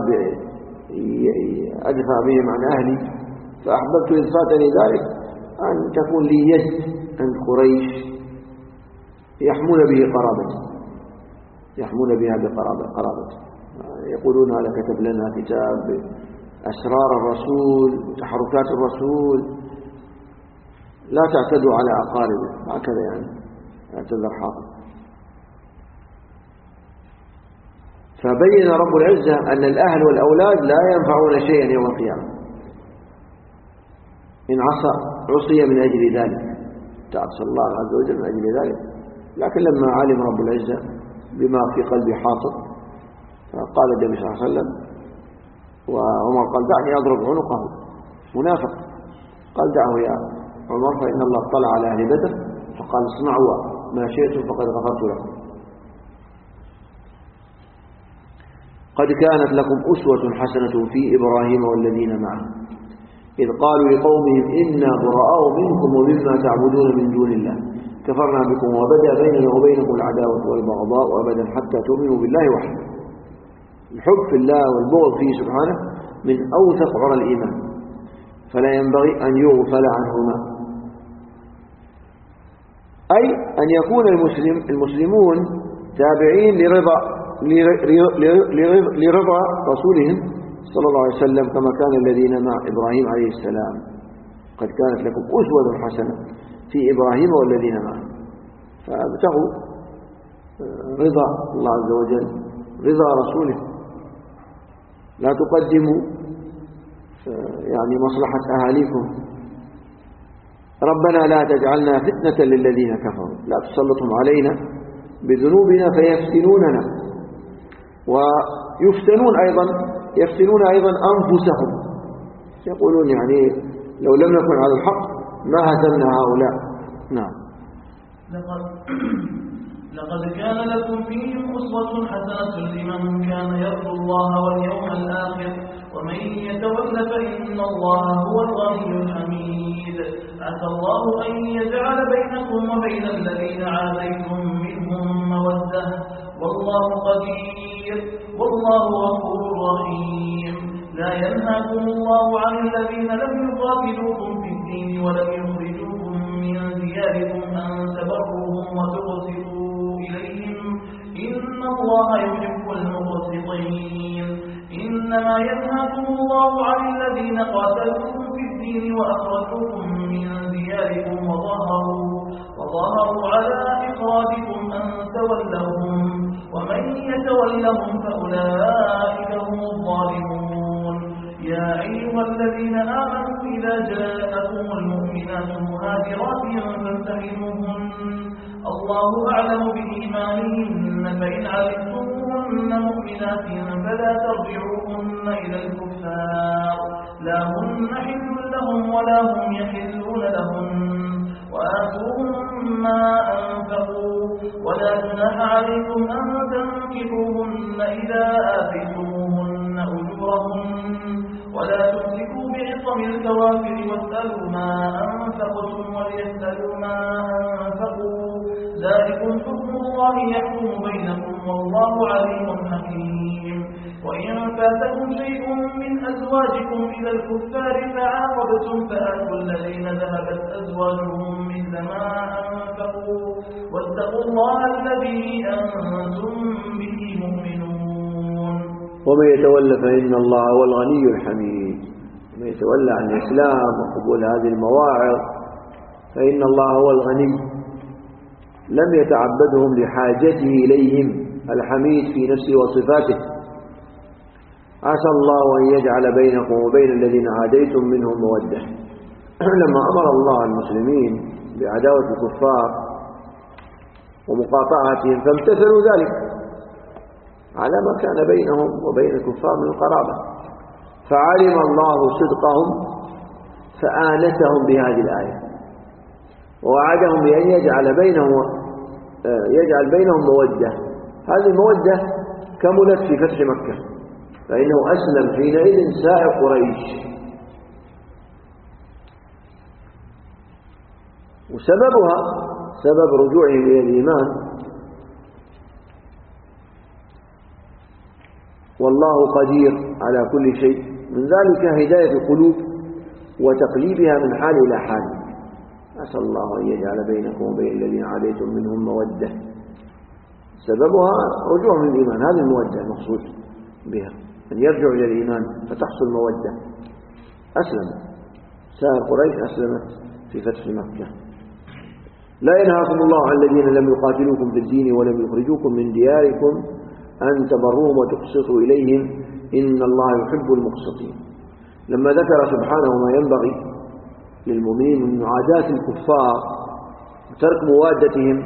أدفع بهم عن أهلي، فأحببت إذ فاتني ذلك أن تكون لي يد عند قريش يحمون به قرابتي، يحمون بها بقرابتي. يقولون هذا كتب لنا كتاب أسرار الرسول وتحركات الرسول، لا تعتدوا على أقاربه، هكذا يعني اعتذر حاطب. فبين رب العزة أن الأهل والأولاد لا ينفعون شيئا يوم القيامة إن عصي من أجل ذلك، تعصى الله عز وجل من أجل ذلك. لكن لما علم رب العزة بما في قلب حاطب قال النبي صلى الله عليه وسلم، وعمر قال دعني أضرب عنقه منافق، قال دعه يا عمر فإن الله اطلع على أهل بدر فقال اصنعوا ما شئتم فقد غفرت لكم. قد كانت لكم أسوة حسنة في إبراهيم والذين معه إذ قالوا لقومهم إنا براء منكم ومما تعبدون من دون الله كفرنا بكم وبدأ بيننا وبينكم العداوة والبغضاء أبدا حتى تؤمنوا بالله وحده. الحب في الله والبغض فيه سبحانه من أوثق عرى الإيمان، فلا ينبغي أن يغفل عنهما، أي أن يكون المسلمون تابعين لرضا رسولهم صلى الله عليه وسلم كما كان الذين مع إبراهيم عليه السلام. قد كانت لكم أسوة حسنة في إبراهيم والذين معه، فابتغوا رضا الله عز وجل رضا رسوله، لا تقدموا يعني مصلحة أهاليكم. ربنا لا تجعلنا فتنة للذين كفروا، لا تسلطهم علينا بذنوبنا فيفتنوننا، ويفتنون أيضا يفتنون أيضا أنفسهم، يقولون يعني لو لم نكن على الحق ما هزمنا هؤلاء. نعم. لقد كان لكم فيهم أسوة حسنة لمن كان يرجو الله واليوم الآخر ومن يتول فإن الله هو الغني الحميد. عسى الله أن يجعل بينكم وبين الذين عاديتم منهم مودة والله قدير والله غفور رحيم. لا ينهاكم الله عن الذين لم يقاتلوكم في الدين ولم يخرجوكم من دياركم أن تبروهم وتقسطوا إليهم إن الله يحب المقسطين. إنما ينهاكم الله عن الذين قاتلوكم في الدين وأخرجوكم من دياركم وظاهروا على إخراجكم أن تولوهم ومن يتولهم فأولئك هم الظالمون. يا أيها الذين آمنوا إذا جاءكم المؤمنات مهاجرات فامتحنوهن الله أعلم بإيمانهن فإن علمتموهن مؤمنات فلا ترجعوهن إلى الكفار لا هن حل لهم ولا هم يحلون لهن وآتوهم ما أنفقوا ولا جناح عليكم أن تنكحوهن إذا آتيتموهن أجورهن ولا تمسكوا بعصم الكوافر واسألوا ما أنفقتم وليسألوا ما أنفقوا ذلكم حكم الله يحكم بينكم والله عليم حكيم وإن فاتكم شيء من أزواجكم إلى الكفار فعاقبتم فآتوا الذين ذهبت أزواجهم مثل ما أنفقوا واتقوا الله الذي أنتم به مؤمنون. ومن يتولى فإن الله هو الغني الحميد. ومن يتولى عن الإسلام وقبول هذه المواعظ فإن الله هو الغني لم يتعبدهم لحاجته إليهم الحميد في نفسه وصفاته. عسى الله أن يجعل بينكم وبين الذين عاديتم منهم مودة. لما أمر الله المسلمين بعداوة الكفار ومقاطعتهم فامتثلوا ذلك على ما كان بينهم وبين الكفار من القرابة، فعلم الله صدقهم فآنسهم بهذه الآية ووعدهم بأن يجعل بينهم مودة. هذه المودة كملت في فتح مكة، فإنه أسلم حينئذ سائر قريش، وسببها سبب رجوعهم إلى الإيمان، والله قدير على كل شيء، من ذلك هداية القلوب وتقليبها من حال إلى حال. أسأل الله أن يجعل بينكم وبين الذين عاديتم منهم مودة، سببها رجوعهم إلى الإيمان. هذه المودة المقصود بها أن يرجعوا إلى الإيمان فتحصل مودة. أسلم سائر قريش أسلمت في فتح مكة. لا ينهاكم الله عن الذين لم يقاتلوكم في الدين ولم يخرجوكم من دياركم أن تبروهم وتقسطوا إليهم إن الله يحب المقسطين. لما ذكر سبحانه ما ينبغي للمؤمنين من معاداة الكفار وترك موادتهم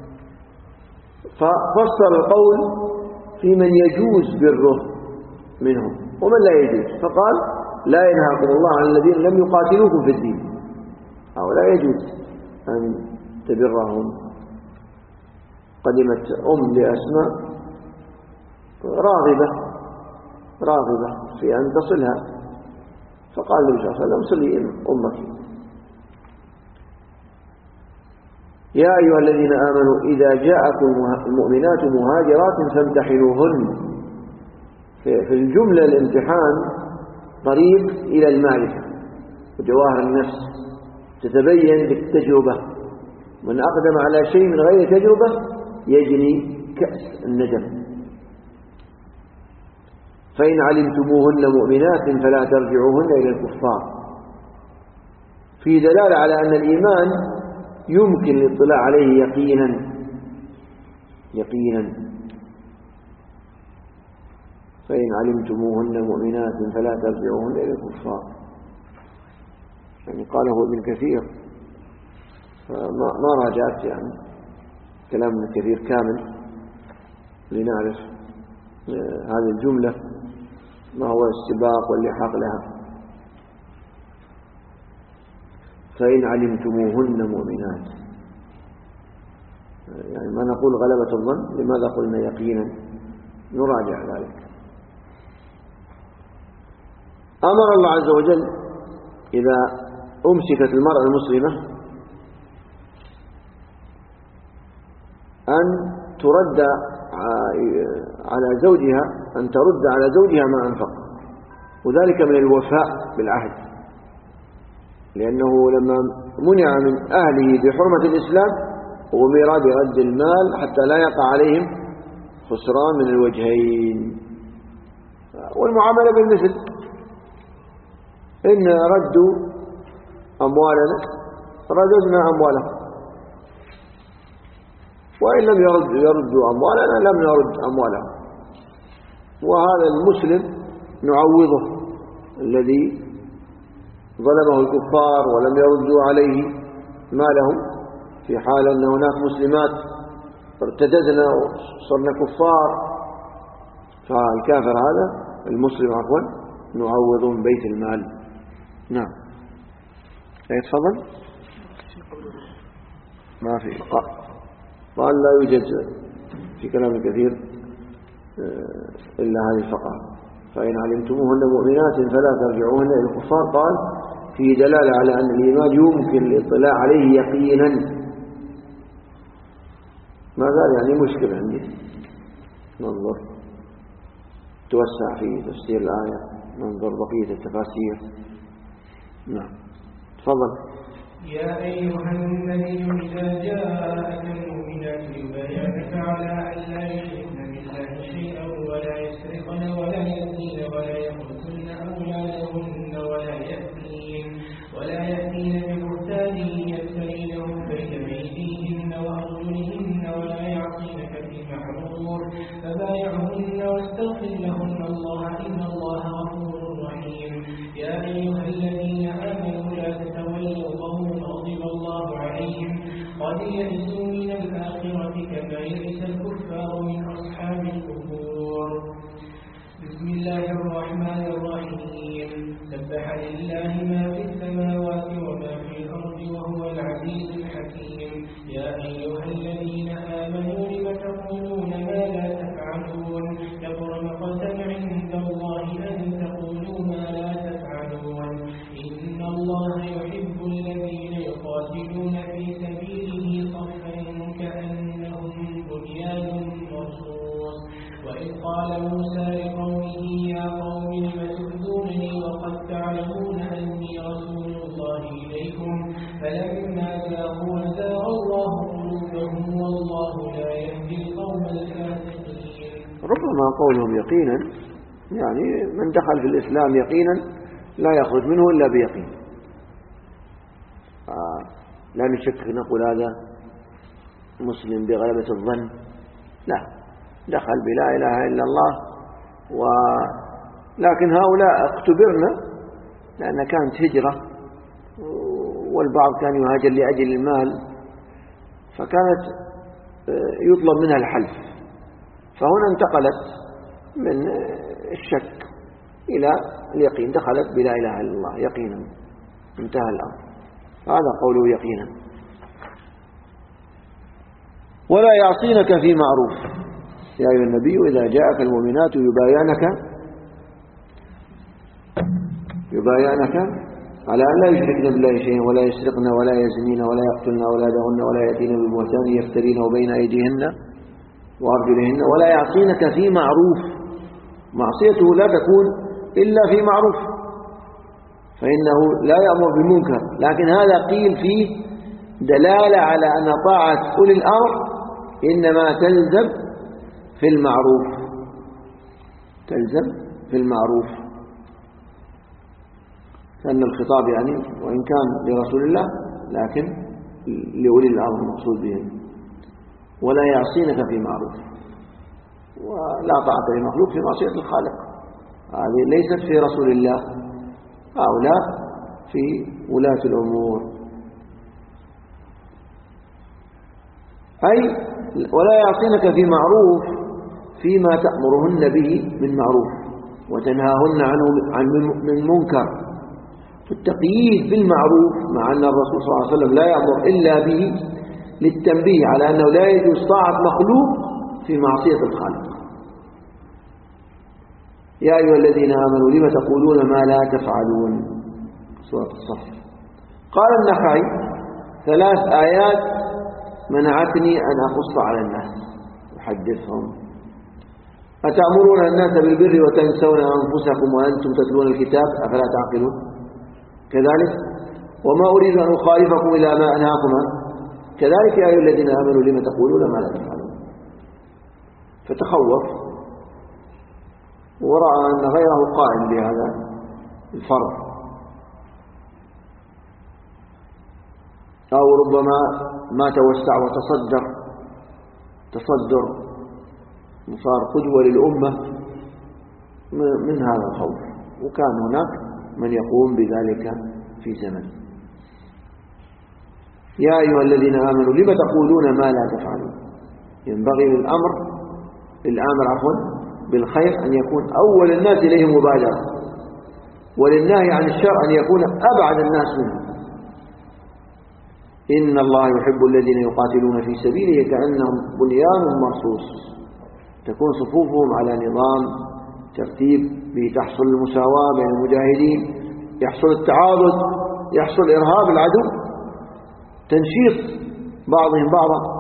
ففصل القول في من يجوز بره منهم ومن لا يجوز، فقال لا ينهاكم الله عن الذين لم يقاتلوكم في الدين، أو لا يجوز أن تبرهم. قدمت لأسماء راغبة في أن تصلها، فقال النبي صلى الله عليه وسلم صلي أمك. يا أيها الذين آمنوا إذا جاءكم المؤمنات مهاجرات فامتحنوهن. في الجملة الامتحان طريق إلى المعرفة وجواهر النفس، تتبين بالتجربة، من أقدم على شيء من غير تجربة يجني كأس الندم. فإن علمتموهن مؤمنات فلا ترجعوهن إلى الكفار، في دلالة على أن الإيمان يمكن الاطلاع عليه يقينا. فإن علمتموهن مؤمنات فلا ترجعوهن إلى الكفار، يعني قاله ابن كثير، ما راجعت يعني كلام ابن كثير كامل لنعرف هذه الجملة ما هو السباق واللحاق لها. فإن علمتموهن مؤمنات، يعني ما نقول غلبة الظن، لماذا قلنا يقينا؟ نراجع ذلك. أمر الله عز وجل إذا أمسكت المرأة المسلمة أن ترد على زوجها، أن ترد على زوجها ما أنفق، وذلك من الوفاء بالعهد، لأنه لما منع من أهله بحرمة الإسلام أمر برد المال حتى لا يقع عليهم خسران من الوجهين. والمعاملة بالمثل، إن ردوا أموالنا رددنا أموالهم، وإن لم يردوا أموالنا لم نرد أموالهم. وهذا المسلم نعوضه الذي ظلمه الكفار ولم يردوا عليه ماله، في حال أن هناك مسلمات ارتددنا وصرنا كفار، فالكافر هذا المسلم عفوا نعوض من بيت المال. نعم. يتفضل. ما في قال لا يوجد في كلام كثير إلا هذه الفقرة، فإن علمتموهن مؤمنات فلا ترجعوهن إلى الكفار. قال في دلالة على أن الإيمان يمكن الاطلاع عليه يقينا. ما زال يعني مشكلة عندي، ننظر توسع في تفسير الآية، ننظر بقية التفاسير. نعم تفضل. يا أيها النبي إذا جاءك المؤمنات يبايعنك على أن لا يشركن بالله شيئا ولا يسرقن ولا يزنين ولا يقتلن أولادهن ولا يأتين ببهتان يفترينه بين أيديهن وأرجلهن ولا يعصينك في معروف فبايعهن واستغفر لهن الله إن الله غفور رحيم. يا أيها الذين آمنوا لا تتولوا قوما غضب الله عليهم قد يئسوا من الآخرة كما يئس الكفار من أصحاب القبور. بسم الله الرحمن الرحيم. سبح لله ما في السماوات وما في الأرض وهو العزيز الحكيم. يا أيها الذين آمنوا لم تقولون ما لا تفعلون كبر مقتا عند الله أن تقولوا ما لا تفعلون. إن الله يحب الذين يقاتلون في سبيله صفا كأنهم بنيان مرصوص. وإذ قال موسى لقومه يا قوم لم تؤذونني وقد تعلمون أني رسول الله إليكم فلما زاغوا أزاغ الله قلوبهم والله لا يهدي القوم الفاسقين. ربما قولهم يقينا يعني من دخل في الإسلام يقينا لا يخرج منه إلا بيقين، لا نشك نقول هذا مسلم بغلبة الظن، لا، دخل بلا إله إلا الله. لكن هؤلاء اختبرنا لأن كانت هجرة والبعض كان يهاجر لأجل المال، فكانت يطلب منها الحلف، فهنا انتقلت من الشك إلى اليقين، دخلت بلا إله إلا الله يقينا، انتهى الأمر. هذا قوله يقينا. ولا يعصينك في معروف. يا أيها النبي إذا جاءك المؤمنات يبايعنك على أن لا يشركن بالله شيئا ولا يسرقن ولا يزنين ولا يقتلن أولادهن ولا يأتين ببهتان يفترينه بين أيديهن وأرجلهن ولا يعصينك في معروف. معصيته لا تكون إلا في معروف، فإنه لا يأمر بالمنكر، لكن هذا قيل فيه دلالة على أن طاعة أولي الأمر إنما تلزم في المعروف، تلزم في المعروف، لأن الخطاب يعني وإن كان لرسول الله لكن لأولي الأمر المقصود بهم. ولا يعصينك في معروف، ولا طاعة لمخلوق في معصية الخالق، هذه ليست في رسول الله، هؤلاء في ولاة الأمور. أي ولا يعصينك في معروف فيما تأمرهن به من معروف وتنهاهن عنه من منكر. التقييد بالمعروف مع أن الرسول صلى الله عليه وسلم لا يأمر إلا به للتنبيه على أنه لا يجوز طاعة مخلوق في معصية الخالق. يا أيها الذين آمنوا لم تقولون ما لا تفعلون، سورة الصف. قال النخعي 3 آيات منعتني أن أقص على الناس أحدثهم. أتأمرون الناس بالبر وتنسون أنفسكم وأنتم تتلون الكتاب أفلا تعقلون؟ كذلك وما أريد أن أخالفكم إلى ما أنهاكم عنه. كذلك يا أيها الذين آمنوا لم تقولون ما لا تفعلون. فتخوف ورأى أن غيره قائم بهذا الفرض، أو ربما ما توسع تصدر وصار قدوة للأمة من هذا الخوف، وكان هناك من يقوم بذلك في زمن. يا أيها الذين آمنوا لم تقولون ما لا تفعلون. ينبغي للآمر بالخير أن يكون أول الناس إليه مبادرة، وللنهي عن الشر أن يكون أبعد الناس منه. إن الله يحب الذين يقاتلون في سبيله كأنهم بنيان مرصوص، تكون صفوفهم على نظام ترتيب به تحصل المساواة بين المجاهدين، يحصل التعاضد، يحصل إرهاب العدو، تنشيط بعضهم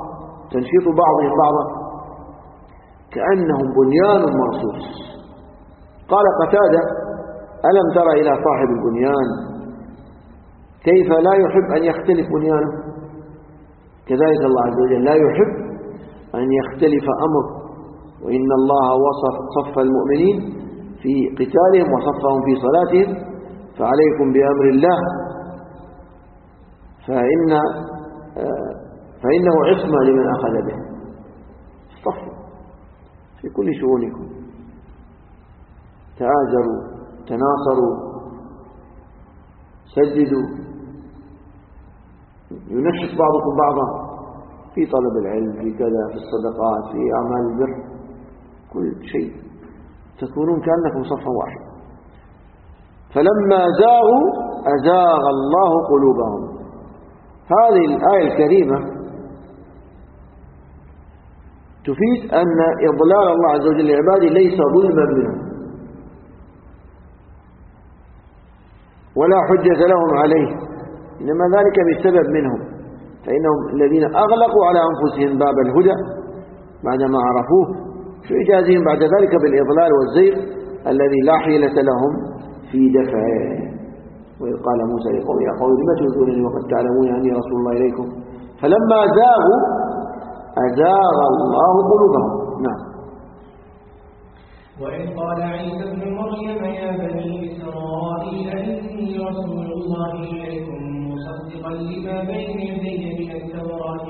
بعضا كأنهم بنيان مرصوص. قال قتادة: ألم تر إلى صاحب البنيان كيف لا يحب أن يختلف بنيانه؟ كذلك الله عز وجل لا يحب أن يختلف أمره. وإن الله صف المؤمنين في قتالهم وصفهم في صلاتهم، فعليكم بأمر الله فإنه عصمة لمن أخذ به. صفوا في كل شؤونكم، تآزروا، تناصروا، سددوا، ينشط بعضكم بعضا في طلب العلم، في كذا، في الصدقات، في أعمال البر، كل شيء تكونون كأنكم صفا واحد. فلما زاغوا أزاغ الله قلوبهم. هذه الآية الكريمة تفيد أن إضلال الله عز وجل لعباده ليس ظلما منهم ولا حجة لهم عليه، إنما ذلك بسبب منهم، فإنهم الذين أغلقوا على أنفسهم باب الهدى بعدما عرفوه، فإجازهم بعد ذلك بالإضلال والزيغ الذي لا حيلة لهم في دفعه. وإذ قال موسى لقومه: يا قوم لم تؤذونني وقد تعلمون أني رسول الله إليكم، فلما زاغوا أزاغ الله قلوبهم. نعم. وإذ قال عيسى ابن مريم: يا بني إسرائيل إني رسول الله إليكم مصدقا لما بين يدي من التوراة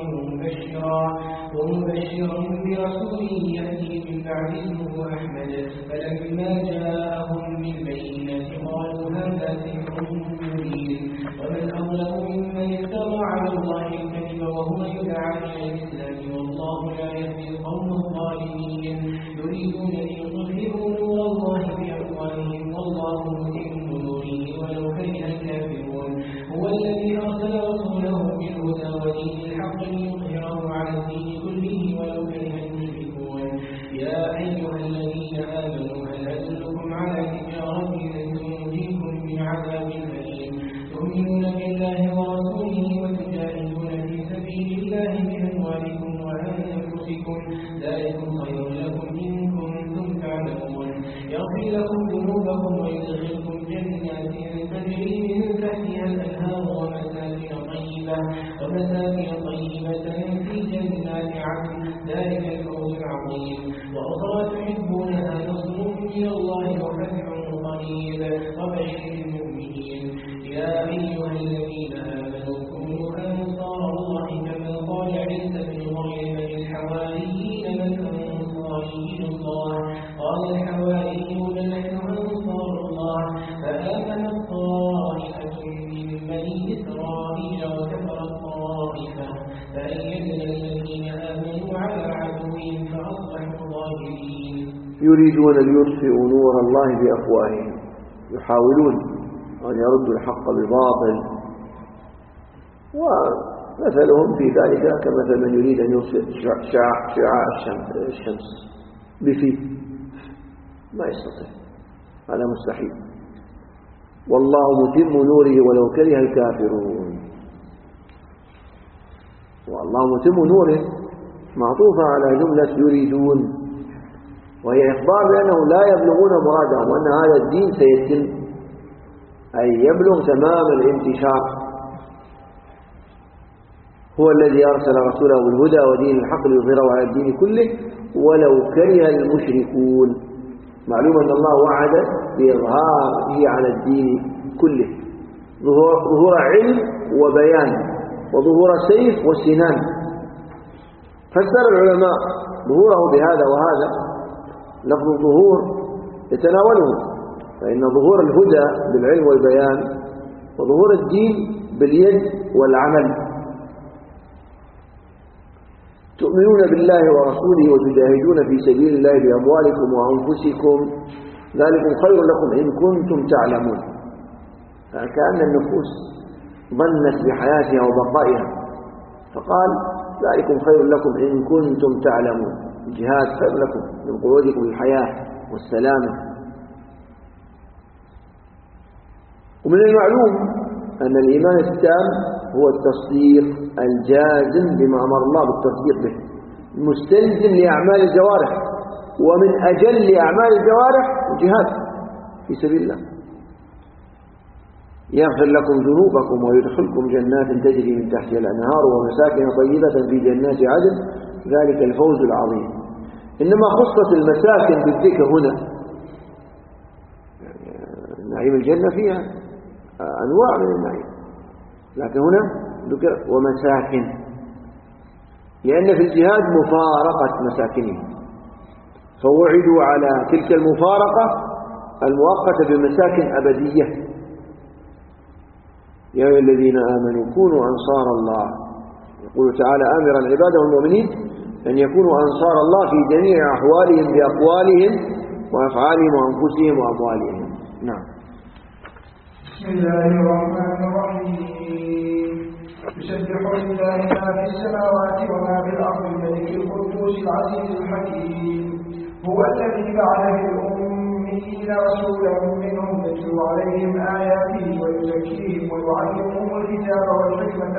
ومبشرا برسول يأتي من بعد اسمه أحمد. فلما جاءهم بالبينات قالوا هذا سحر مبين، ومن أظلم ممن افترى على الله الكذب وهو يدعى إلى الإسلام والله لا يهدي القوم الظالمين. يريدون ليطفئوا نور الله بأفواههم والله متم نوره ولو كره الكافرون. هو الذي أرسل رسوله بالهدى ودين الحق ليظهره على الدين كله ولو كره المشركون. يا أيها الذين آمنوا هل أدلكم على تجارة تنجيكم من عذاب أليم؟ تؤمنون بالله ورسوله وتجاهدون في سبيل الله بأموالكم وأنفسكم، ذلكم خير لكم إن كنتم تعلمون. يغفر لكم ذنوبكم ويدخلكم جنات تجري من تحتها الأنهار ومساكن طيبة في جنات عدن، ذلك الفوز العظيم. وأخرى تحبونها نصر من الله وفتح قريب وبشر المؤمنين. يا أيها الذين آمنوا كونوا أنصار الله كما قال عيسى بن مريم للحواريين: من أنصاري إلى الله؟ قال الحواريون: نحن أنصار الله. فآمنت طائفة من بني إسرائيل وكفرت طائفة، فأيدنا الذين آمنوا على عدوهم فأصبحوا ظاهرين. يريدون ليطفئوا نور الله بأفواههم، يحاولون أن يردوا الحق بالباطل، ومثلهم في ذلك كمثل من يريد أن يطفئ شعاع الشمس بفيه، ما يستطيع، هذا مستحيل. والله متم نوره ولو كره الكافرون. والله متم نوره معطوفة على جملة يريدون، وهي إخبار بأنه لا يبلغون مرادهم وأن هذا الدين سيتم، أي يبلغ تمام الانتشار. هو الذي أرسل رسوله بالهدى ودين الحق ليظهره على الدين كله ولو كره المشركون. معلوم أن الله وعد بإظهاره على الدين كله، ظهور علم وبيان وظهور سيف وسنان. فسر العلماء ظهوره بهذا وهذا. لفظ الظهور يتناوله، فإن ظهور الهدى بالعلم والبيان وظهور الدين باليد والعمل. تؤمنون بالله ورسوله وتجاهدون في سبيل الله بأموالكم وأنفسكم ذلكم خير لكم إن كنتم تعلمون. فكأن النفوس ظنت بحياتها وبقائها، فقال ذلكم خير لكم إن كنتم تعلمون. الجهاد خير لكم من قعودكم الحياة والسلامة. ومن المعلوم أن الإيمان التام هو التصديق الجازم بما أمر الله بالتصديق به، المستلزم لأعمال الجوارح، ومن أجل أعمال الجوارح الجهاد في سبيل الله. يغفر لكم ذنوبكم ويدخلكم جنات تجري من تحتها الأنهار ومساكن طيبة في جنات عدن ذلك الفوز العظيم. إنما خصت المساكن بالذكر هنا. نعيم الجنة فيها أنواع من النعيم، لكن هنا ذكر ومساكن، لأن في الجهاد مفارقة مساكنهم، فوعدوا على تلك المفارقة المؤقتة بمساكن أبدية. يا أيها الذين آمنوا كونوا أنصار الله، يقول تعالى آمرا عباده المؤمنين أن يكونوا أنصار الله في جميع أحوالهم بأقوالهم وأفعالهم وأنفسهم وأموالهم. نعم. بسم الله الرحمن الرحيم. يسبح لله ما في السماوات وما في الأرض الملك القدوس العزيز الحكيم. هو الذي بعث في الأميين رسولا منهم يتلو عليهم آياته ويزكيهم ويعلمهم الكتاب والحكمة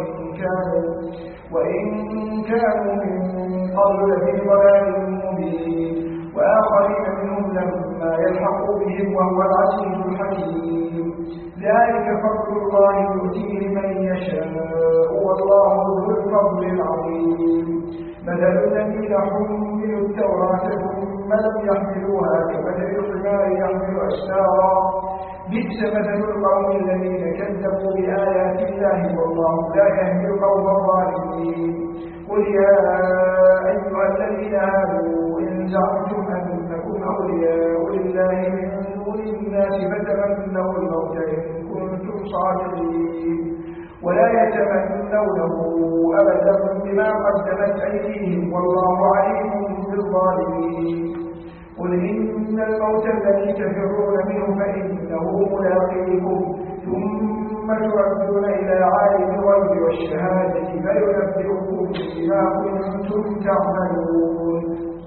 وإن كانوا من قبل لفي ضلال مبين. وآخرين منهم لما يلحقوا بهم وهو العزيز الحكيم. ذلك فضل الله يؤتيه من يشاء والله ذو الفضل العظيم. مثل الذين حملوا التوراة ثم لم يحملوها كمثل الحمار يحمل أسفارا بئس مثل القوم الذين كذبوا بآيات الله والله لا يهدي القوم الظالمين. قل يا أيها الذين آمنوا إن زعمتم أنكم أولياء لله من دون الناس فتمنوا الموت إن كنتم صادقين ولا يتمنونه أبدا بما قدمت أيديهم والله عليم بالظالمين. قل إن الموت الذي تفرون منه فإنه ملاقيكم ثم تردون إلى عالم الغيب والشهادة فينبئكم بما كنتم تعملون.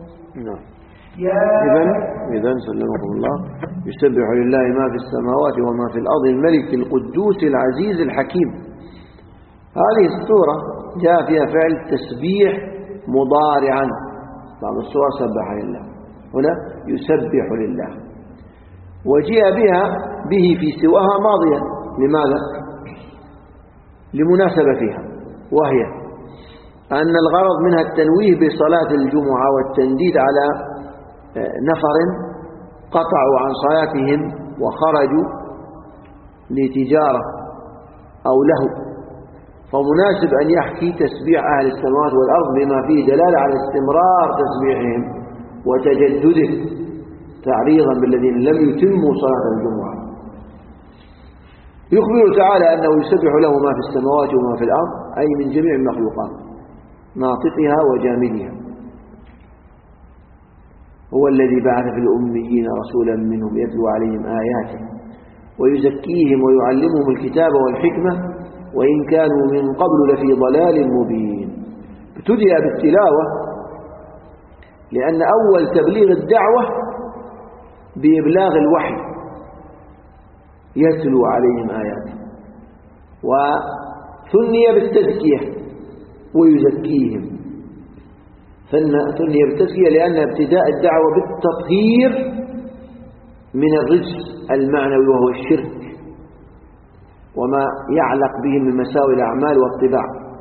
إذن سلمكم الله يسبح لله ما في السماوات وما في الأرض الملك القدوس العزيز الحكيم. هذه السورة جاء فيها فعل تسبيح مضارعا، طبعا السورة سبح لله، هنا يسبح لله، وجيء به في سواها ماضيا. لماذا؟ لمناسبة فيها، وهي أن الغرض منها التنويه بصلاة الجمعة والتنديد على نفر قطعوا عن صلاتهم وخرجوا لتجارة أو له، فمناسب أن يحكي تسبيح أهل السماوات والأرض بما فيه دلالة على استمرار تسبيحهم وتجدده تعريضا بالذين لم يتموا صلاة الجمعة. يخبر تعالى أنه يسبح له ما في السماوات وما في الأرض، أي من جميع المخلوقات ناطقها وجامدها. هو الذي بعث في الأميين رسولا منهم يتلو عليهم آياته ويزكيهم ويعلمهم الكتاب والحكمة وإن كانوا من قبل لفي ضلال مبين. ابتدأ بالتلاوة لأن أول تبليغ الدعوة بإبلاغ الوحي، يتلو عليهم آياته، وثني بالتزكية ويزكيهم. ثني بالتزكية لأن ابتداء الدعوة بالتطهير من الرجس المعنوي وهو الشرك وما يعلق به من مساوي الأعمال والطباع،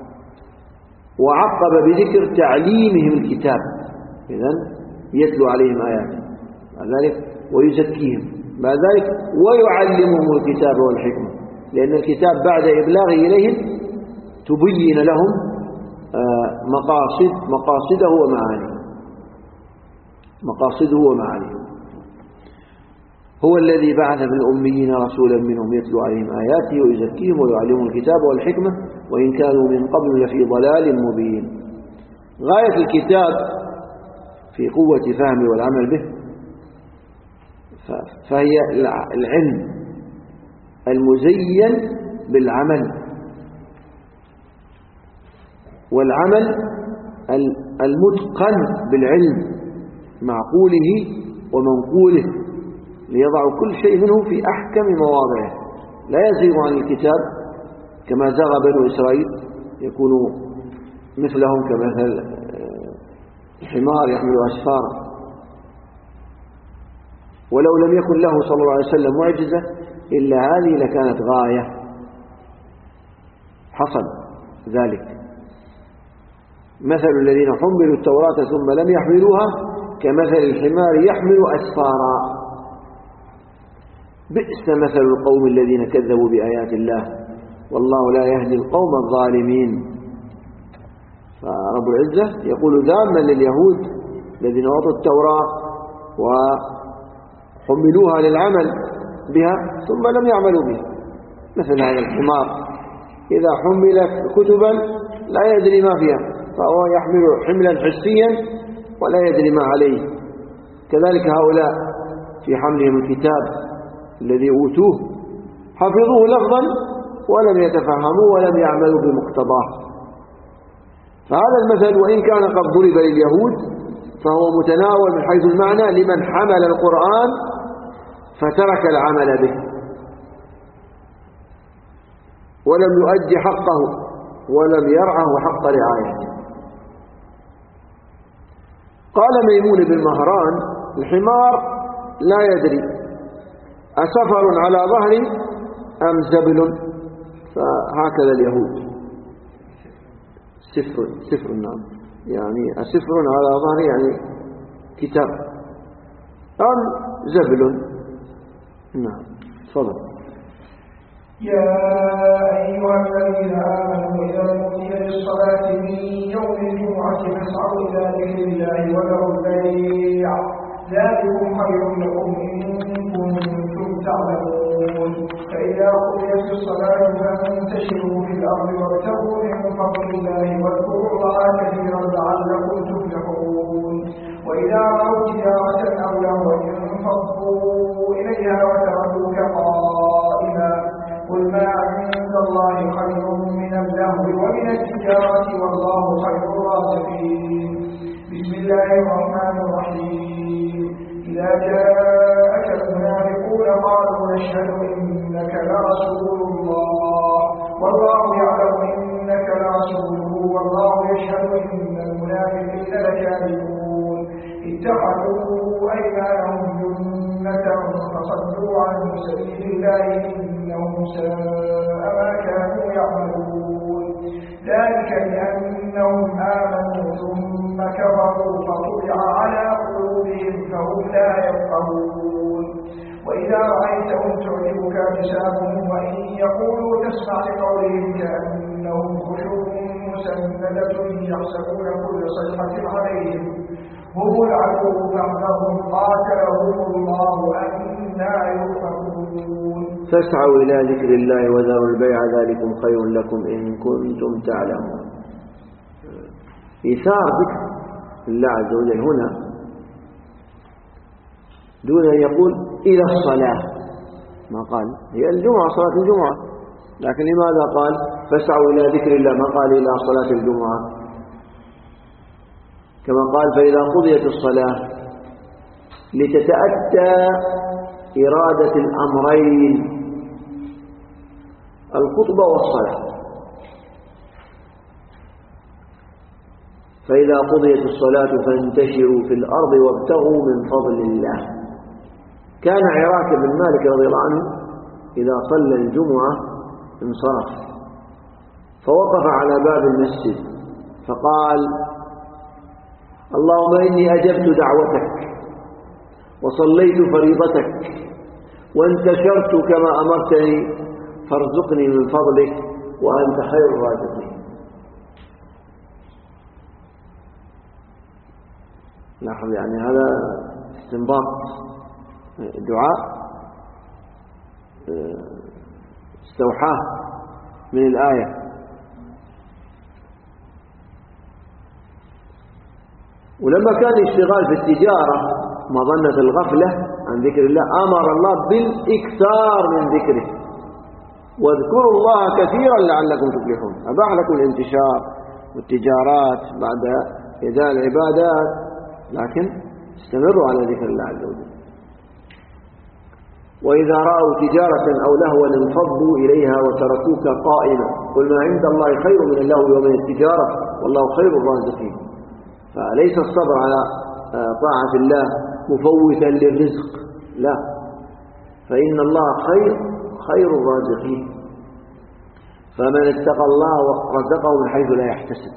وعقب بذكر تعليمهم الكتاب، إذن يتلو عليهم آياته، بعد ذلك ويزكيهم، بعد ذلك ويعلمهم الكتاب والحكمة، لأن الكتاب بعد إبلاغه إليهم تبين لهم مقاصده ومعانيه. هو الذي بعث في الأميين رسولا منهم يتلو عليهم آياته ويزكيهم ويعلمهم الكتاب والحكمة وإن كانوا من قبل لفي ضلال مبين. غاية الكتاب في قوة فهمه والعمل به، فهي العلم المزين بالعمل، والعمل المتقن بالعلم معقوله ومنقوله، ليضع كل شيء منه في أحكم مواضعه، لا يزيغ عن الكتاب كما زاغ بنو إسرائيل، يكون مثلهم كمثل الحمار يحمل أسفارا. ولو لم يكن له صلى الله عليه وسلم معجزة إلا هذه لكانت غاية، حصل ذلك. مثل الذين حملوا التوراة ثم لم يحملوها كمثل الحمار يحمل أسفارا، بئس مثل القوم الذين كذبوا بآيات الله والله لا يهدي القوم الظالمين. فرب العزة يقول ذاما لليهود الذين أعطوا التوراة وحملوها للعمل بها ثم لم يعملوا بها، مثل هذا الحمار إذا حمل كتبا لا يدري ما فيها، فهو يحمل حملا حسيا ولا يدري ما عليه. كذلك هؤلاء في حملهم الكتاب الذي أوتوه حفظوه لفظا ولم يتفهموا ولم يعملوا بمقتضاه. فهذا المثل وإن كان قد ضرب لليهود فهو متناول من حيث المعنى لمن حمل القرآن فترك العمل به ولم يؤدي حقه ولم يرعه حق رعايته. قال ميمون بن مهران الحمار لا يدري أسفر على ظهري أم زبل، فهكذا اليهود سفر نعم، يعني أسفر على ظهري يعني كتاب أم زبل. نعم تفضل. يا أيها الذين آمنوا إذا نودي للصلاة من يوم الجمعة فاسعوا إلى ذكر الله وذروا البيع ذلكم خير لكم إن كنتم تعلمون. فإذا قضيت الصلاة فانتشروا في الأرض وابتغوا من فضل الله واذكروا الله كثيرا لعلكم تفلحون. وإذا رأوا تجارة أو لهوا انفضوا إليها وتركوك قائما قل ما عند الله خير من اللهو ومن التجارة والله خير الرازقين. بسم الله الرحمن الرحيم. إذا جاءك المنافقون قالوا نشهد إنك لرسول الله والله يعلم إنك لرسوله والله يشهد إن المنافقين لكاذبون. اتخذوا أيمانهم جنة فصدوا عن سبيل الله إنهم ساء ما كانوا يعملون. ذلك بأنهم آمنوا ثم كفروا فطبع على قلوبهم فهم لا يفقهون. وإذا رأيتهم تعجبك أجسامهم وإن يقولوا تسمع لقولهم كأنهم خشب مسندة يحسبون كل صيحة عليهم هم العدو فاحذرهم قاتلهم الله أنى يؤفكون. فاسعوا إلى ذكر الله وذروا البيع ذلكم خير لكم إن كنتم تعلمون. إيثار ذكر الله عز وجل هنا دون أن يقول إلى الصلاة، ما قال هي الجمعة صلاة الجمعة، لكن لماذا قال فاسعوا إلى ذكر الله ما قال إلى صلاة الجمعة؟ كما قال فإذا قضيت الصلاة لتتأتى إرادة الأمرين الخطبة والصلاة. فإذا قضيت الصلاة فانتشروا في الأرض وابتغوا من فضل الله. كان عراك بن مالك رضي الله عنه إذا صلى الجمعة انصرف فوقف على باب المسجد فقال اللهم إني أجبت دعوتك وصليت فريضتك وانتشرت كما أمرتني فارزقني من فضلك وأنت خير الرازقين. لاحظ يعني هذا استنباط دعاء استوحاه من الآية. ولما كان الاشتغال في التجارة مظنة الغفلة عن ذكر الله أمر الله بالإكثار من ذكره، واذكروا الله كثيرا لعلكم تفلحون. أباح لكم الانتشار والتجارات بعد إداء العبادات، لكن استمروا على ذكر الله عز وجل. وإذا رأوا تجارة أو لهوا انفضوا إليها وتركوك قائما قل ما عند الله خير من اللهو ومن التجارة والله خير الرازقين. فليس الصبر على طاعة الله مفوتا للرزق، لا، فإن الله خير الرازقين. فمن اتقى الله رزقه من حيث لا يحتسب.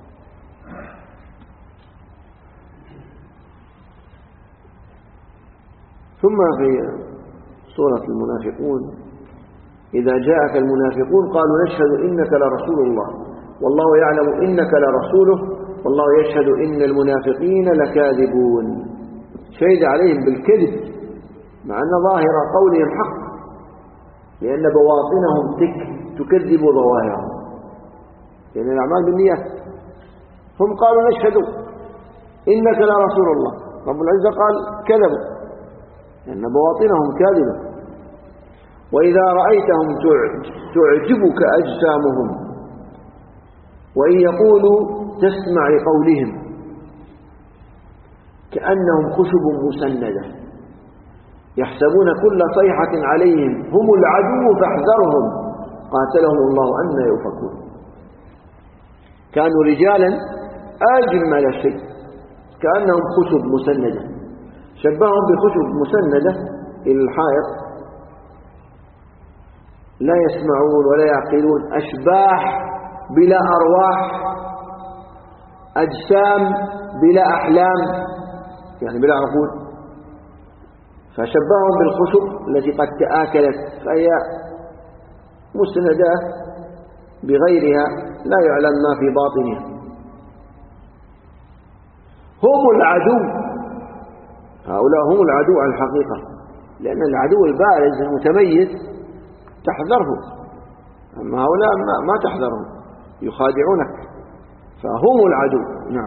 ثم في سورة المنافقون إذا جاءك المنافقون قالوا نشهد إنك لرسول الله والله يعلم إنك لرسوله والله يشهد إن المنافقين لكاذبون. شهد عليهم بالكذب مع أن ظاهر قولهم حق، لأن بواطنهم تكذب ظواهرهم، لأن الأعمال بالنيات. هم قالوا نشهد إنك لرسول الله، رب العزة قال كذبوا لأن بواطنهم كاذبة. وإذا رأيتهم تعجبك أجسامهم وإن يقولوا تسمع لقولهم كأنهم خشب مسندة يحسبون كل صيحة عليهم هم العدو فاحذرهم قاتلهم الله أن يؤفكون. كانوا رجالا أجمل شيء كأنهم خشب مسندة، شبههم بخشب مسندة إلى الحائط لا يسمعون ولا يعقلون، أشباح بلا أرواح، أجسام بلا أحلام يعني بلا عقول. فشبههم بالخشب التي قد تآكلت فهي مسندة بغيرها لا يعلم ما في باطنها. هم العدو، هؤلاء هم العدو على الحقيقة، لأن العدو البارز المتميز تحذره، أما هؤلاء ما تحذرهم يخادعونك، فهم العدو. نعم.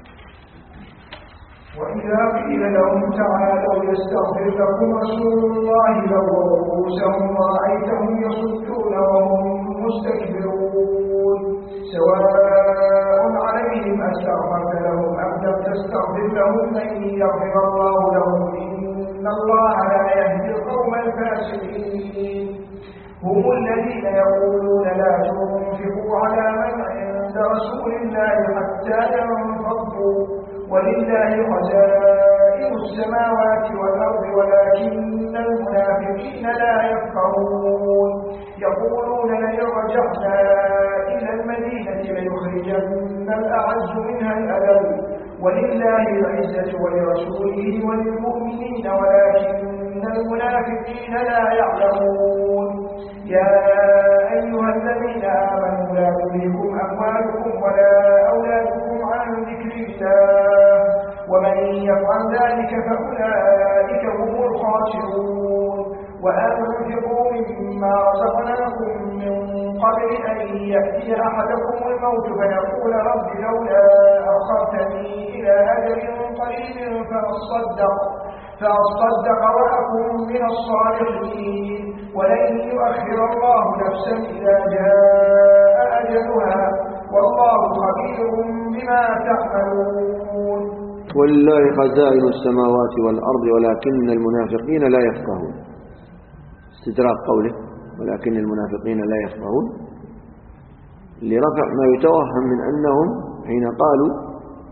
وإذا قيل لهم تعالوا يستغفر لكم رسول الله لووا رؤوسهم ورأيتهم يصدون وهم مستكبرون سواء عليهم أستغفرت لهم أم لم تستغفر لهم لن يغفر الله لهم إن الله لا يهدي القوم الفاسقين. هم الذين يقولون لا تنفقوا على من عند رسول الله حتى ينفضوا ولله خزائن السماوات والأرض ولكن المنافقين لا يفقهون. يقولون لئن رجعنا إلى المدينة ليخرجن الأعز منها الأذل ولله العزة ولرسوله وللمؤمنين ولكن المنافقين لا يعلمون. يا أيها الذين آمنوا لا تلهكم أموالكم ولا أولادكم عن ذكر الله ومن يفعل ذلك فأولئك هم الخاسرون. وأنفقوا مما رزقناكم من قبل أن يأتي أحدكم الموت فيقول رب لولا أخرتني إلى أجل قريب فأصدق وأكن من الصالحين ولن يؤخر الله نفسا إذا جاء أجلها والله خبير بما تعملون. ولله خزائن السماوات والأرض ولكن المنافقين لا يفقهون. استدراك قوله ولكن المنافقين لا يفقهون لرفع ما يتوهم من أنهم حين قالوا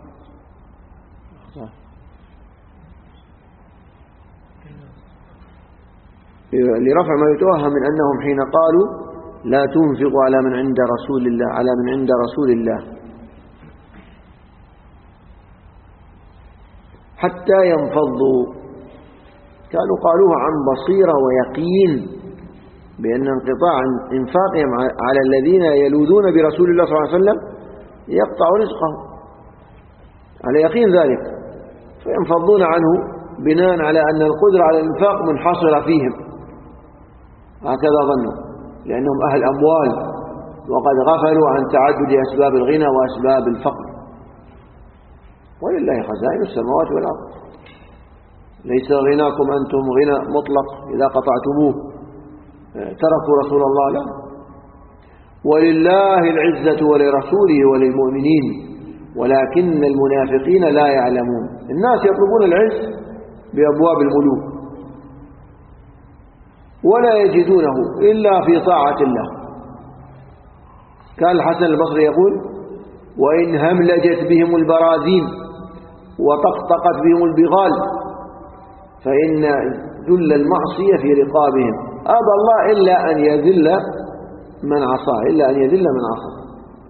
حين قالوا لا تنفقوا على من عند رسول الله حتى ينفضوا. كانوا قالوها عن بصيرة ويقين بأن انقطاع انفاقهم على الذين يلوذون برسول الله صلى الله عليه وسلم يقطع رزقهم على يقين ذلك، فينفضون عنه بناء على أن القدرة على الإنفاق منحصرة فيهم. هكذا ظنوا لأنهم أهل أموال وقد غفلوا عن تعدد أسباب الغنى وأسباب الفقر. ولله خزائن السماوات والأرض، ليس غناكم أنتم غنى مطلق إذا قطعتموه تركوا رسول الله، لا، ولله العزة ولرسوله وللمؤمنين ولكن المنافقين لا يعلمون. الناس يطلبون العز بأبواب الملوك ولا يجدونه إلا في طاعة الله. كان الحسن البصري يقول: وإن هملجت بهم البراذين وطقطقت بهم البغال فإن ذل المعصية في رقابهم. أبى الله إلا أن يذل من عصاه، إلا أن يذل من عصاه.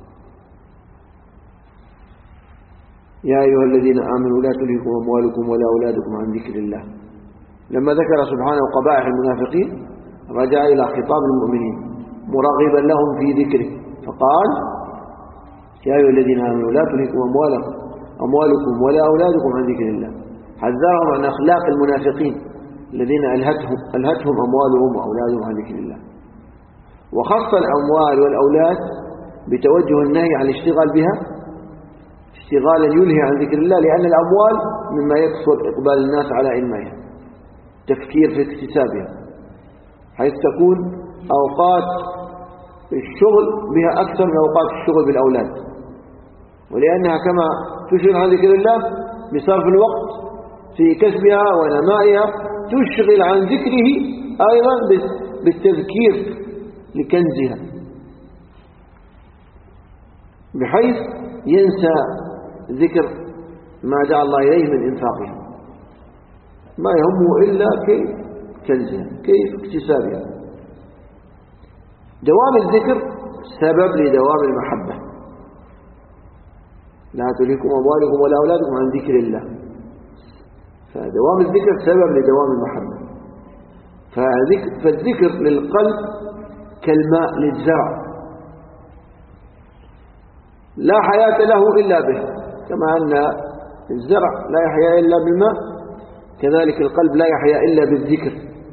يا أيها الذين آمنوا لا تلهكم أموالكم ولا أولادكم عن ذكر الله. لما ذكر سبحانه قبائح المنافقين رجع إلى خطاب المؤمنين مرغبا لهم في ذكره فقال: يا أيها الذين آمنوا لا تلهكم أموالكم ولا أولادكم عن ذكر الله. حذرهم عن أخلاق المنافقين الذين ألهتهم أموالهم وأولادهم عن ذكر الله، وخص الأموال والأولاد بتوجه النهي عن الاشتغال بها اشتغالا يلهي عن ذكر الله، لأن الأموال مما يكثر إقبال الناس على إنمائها، تفكير في اكتسابها، حيث تكون أوقات الشغل بها أكثر من أوقات الشغل بالأولاد، ولأنها كما تشغل عن ذكر الله بصرف الوقت في كسبها ونمائها تشغل عن ذكره أيضا بالتذكير لكنزها، بحيث ينسى ذكر ما جعل الله إليه من إنفاقها، ما يهمه إلا كيف كنزها، كيف اكتسابها. دوام الذكر سبب لدوام المحبة. لا تلهكم أموالكم ولا أولادكم عن ذكر الله، فدوام الذكر سبب لدوام المحبة. فالذكر للقلب كالماء للزرع لا حياة له إلا به، كما أن الزرع لا يحيا إلا بالماء كذلك القلب لا يحيا إلا بالذكر.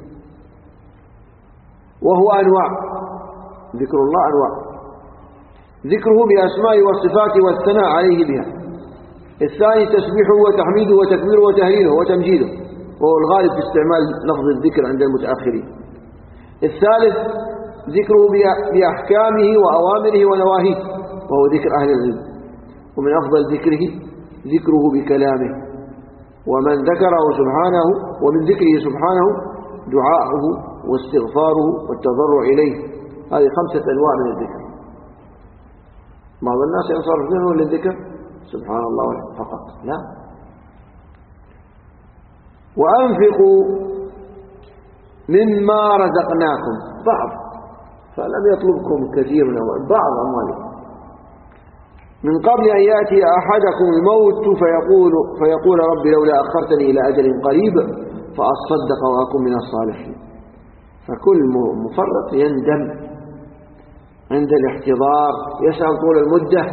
وهو أنواع، ذكر الله أنواع: ذكره بأسمائه والصفات والثناء عليه بها. الثاني تسبيحه وتحميده وتكبيره وتهليله وتمجيده، وهو الغالب في استعمال لفظ الذكر عند المتأخرين. الثالث ذكره بأحكامه وأوامره ونواهيه، وهو ذكر أهل العلم. ومن أفضل ذكره بكلامه، ومن ذكره سبحانه ومن ذكره سبحانه دعاءه واستغفاره والتضرع إليه. هذه 5 أنواع من الذكر. بعض الناس ينصرف منه للذكر سبحان الله فقط، لا. وأنفقوا مما رزقناكم، بعض، فلم يطلبكم كثير من بعض أموالكم، من قبل أن يأتي أحدكم الموت فيقول رب لولا أخرتني إلى أجل قريب فأصدق وأكون من الصالحين. فكل مفرط يندم عند الاحتضار، يسأل طول المدة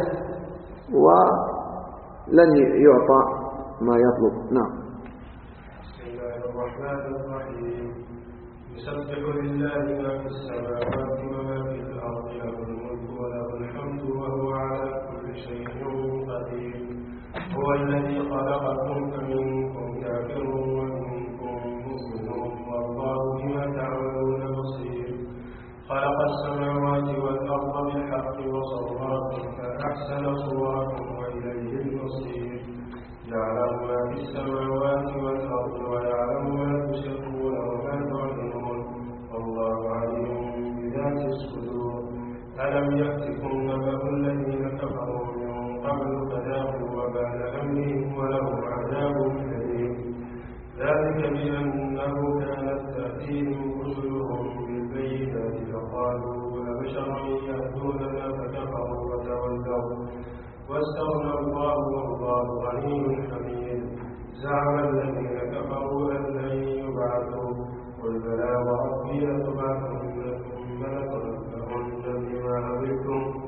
ولن يعطى ما يطلب. نعم. بسم الله الرحمن الرحيم. يسبح لله ما في السماوات وما في الأرض، له الملك وله الحمد وهو على كل شيء قدير. هو الذي خلقكم فمنكم كافر ومنكم مؤمن والله بما تعملون بصير. خلق السماوات والأرض بالحق وصوركم فأحسن صوركم وإليه المصير. يعلم ما في السماوات والأرض ويعلم ما تسرون وما تعلنون والله عليم بذات الصدور. ألم يأتكم نبأ الذين كفروا من قبل فذاقوا وبال أمرهم ولهم عذاب أليم. ذلك بأنه كانت تأتيهم رسلهم بالبينات فقالوا أبشرا يهدوننا فكفروا وتولوا واستغنى الله والله غني حميد. زعم الذين كفروا أن لن يبعثوا قل بلى وربي لتبعثن ثم لتنبؤن بما عملتم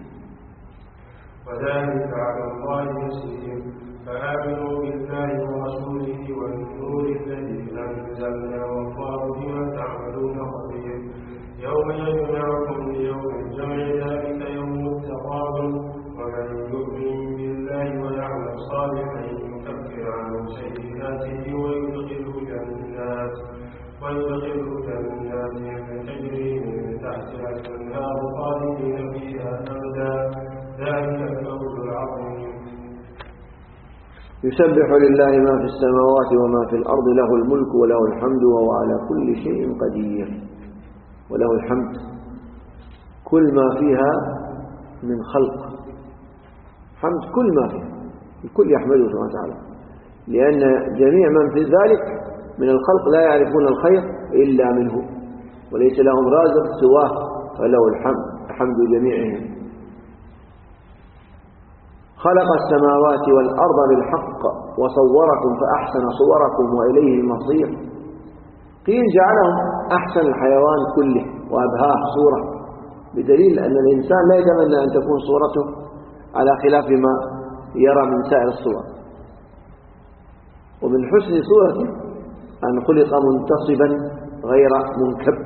وذلك على الله يسير. فآمنوا بالله ورسوله والنور الذي أنزلنا والله بما تعملون خبير. يوم يجمعكم ليوم الجمع ذلك يوم التغابن ومن يؤمن بالله ويعمل صالحا يكفر عنه سيئاته ويدخله جنات تجري من تحتها الأنهار خالدين فيها أبدا ذلك الفوز العظيم. يسبح لله ما في السماوات وما في الأرض له الملك وله الحمد وهو على كل شيء قدير. وله الحمد كل ما فيها من خلق، حمد كل ما فيها، الكل يحمده سبحانه وتعالى، لأن جميع من في ذلك من الخلق لا يعرفون الخير إلا منه وليس لهم رازق سواه، فله الحمد جميعهم. خلق السماوات والأرض بالحق وصوركم فأحسن صوركم وإليه المصير. قيل جعلهم أحسن الحيوان كله وأبهاه صورة، بدليل أن الإنسان لا يتمنى أن تكون صورته على خلاف ما يرى من سائر الصور. ومن حسن صورته أن خلق منتصبا غير منكب.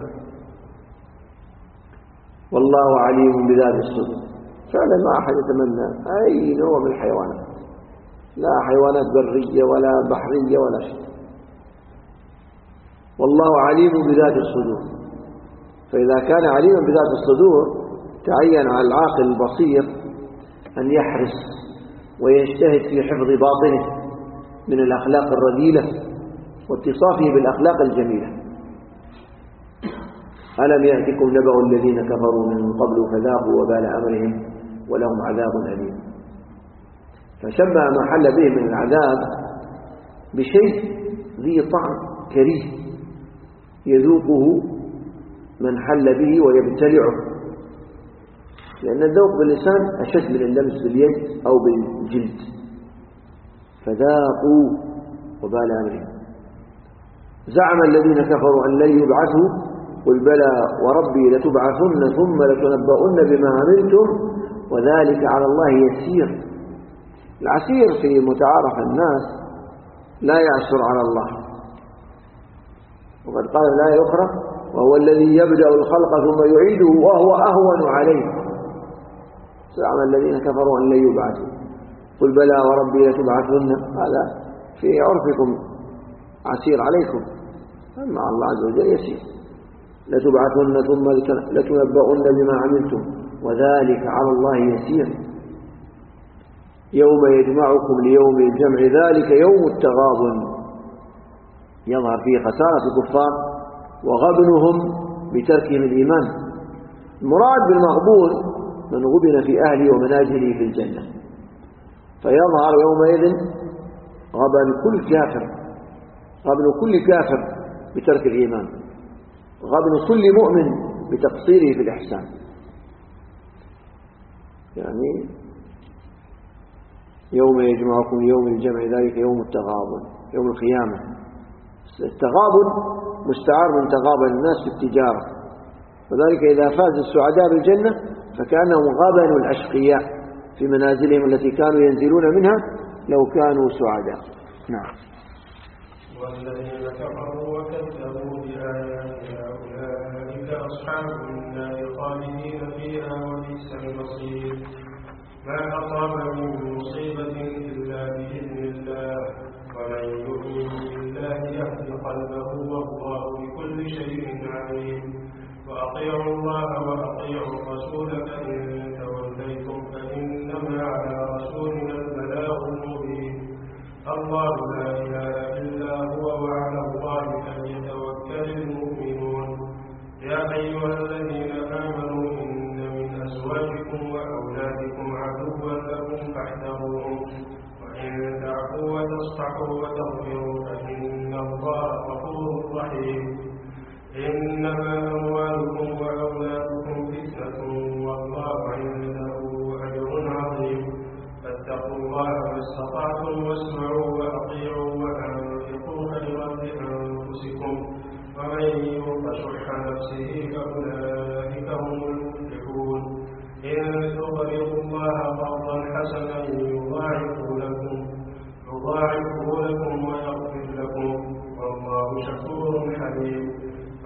والله عليم بذات الصدور. فعلا ما أحد يتمنى أي نوع من الحيوانات، لا حيوانات برية ولا بحرية ولا شيء. والله عليم بذات الصدور، فإذا كان عليما بذات الصدور تعين على العاقل البصير أن يحرص ويجتهد في حفظ باطنه من الأخلاق الرذيلة واتصافه بالأخلاق الجميلة. ألم يأتكم نبأ الذين كفروا من قبل فذاقوا وبال أمرهم ولهم عذاب أليم. فشبه ما حل به من العذاب بشيء ذي طعم كريه يذوقه من حل به ويبتلعه، لأن الذوق باللسان أشد من اللمس باليد أو بالجلد. فذاقوا وبال أمرهم. زعم الذين كفروا أن لن يبعثوا قل بلى وربي لتبعثن ثم لتنبؤن بما عملتم وذلك على الله يسير. العسير في متعارف الناس لا يعسر على الله، وقد قال لا يخرى وهو الذي يبدأ الخلق ثم يعيده وهو أهون عليه. زعم الذين كفروا أن لن يبعثوا قل بلى وربي لتبعثن، هذا في عرفكم عسير عليكم، أما الله عز وجل يسير. لتبعثن ثم لتنبؤن بما عملتم وذلك على الله يسير. يوم يجمعكم ليوم الجمع ذلك يوم التغابن، يظهر فيه خسارة الكفار وغبنهم بتركهم الإيمان. المراد بالمغبون من غبن في أهله ومنازله في الجنة، فيظهر يومئذ غبن كل كافر بترك الإيمان، غبن كل مؤمن بتقصيره في الإحسان. يعني يوم يجمعكم يوم الجمع ذلك يوم التغابن، يوم القيامة. التغابن مستعار من تغابن الناس في التجارة، وذلك إذا فاز السعداء بالجنة فكأنهم غبنوا الأشقياء في منازلهم التي كانوا ينزلون منها لو كانوا سعداء. نعم. والذين كفروا وكذبوا بآياتنا أولئك أصحاب النار خالدين فيها وبئس المصير. ما أصاب من مصيبة إلا بإذن الله ومن يؤمن بالله يهد قلبه والله بكل شيء عليم. وأطيعوا الله وأطيعوا الرسول فإن توليتم فإنما على رسولنا البلاغ المبين. الله لا إله إلا هو وعلى الله فليتوكل المؤمنون. يا أيها الذين آمنوا إن من أزواجكم وأولادكم عدوا لكم فاحذروهم وإن تعفوا وتصفحوا وتغفروا فإن الله غفور رحيم. إنما أموالكم وأولادكم فتنة والله عنده أجر عظيم. فاتقوا الله ما استطعتم واسمعوا وأطيعوا وأنفقوا خيرا لأنفسكم ومن يوق شح نفسه فأولئك هم المفلحون. إن تقرضوا الله قرضا حسنا يضاعفه لكم ويغفر لكم والله شكور حليم.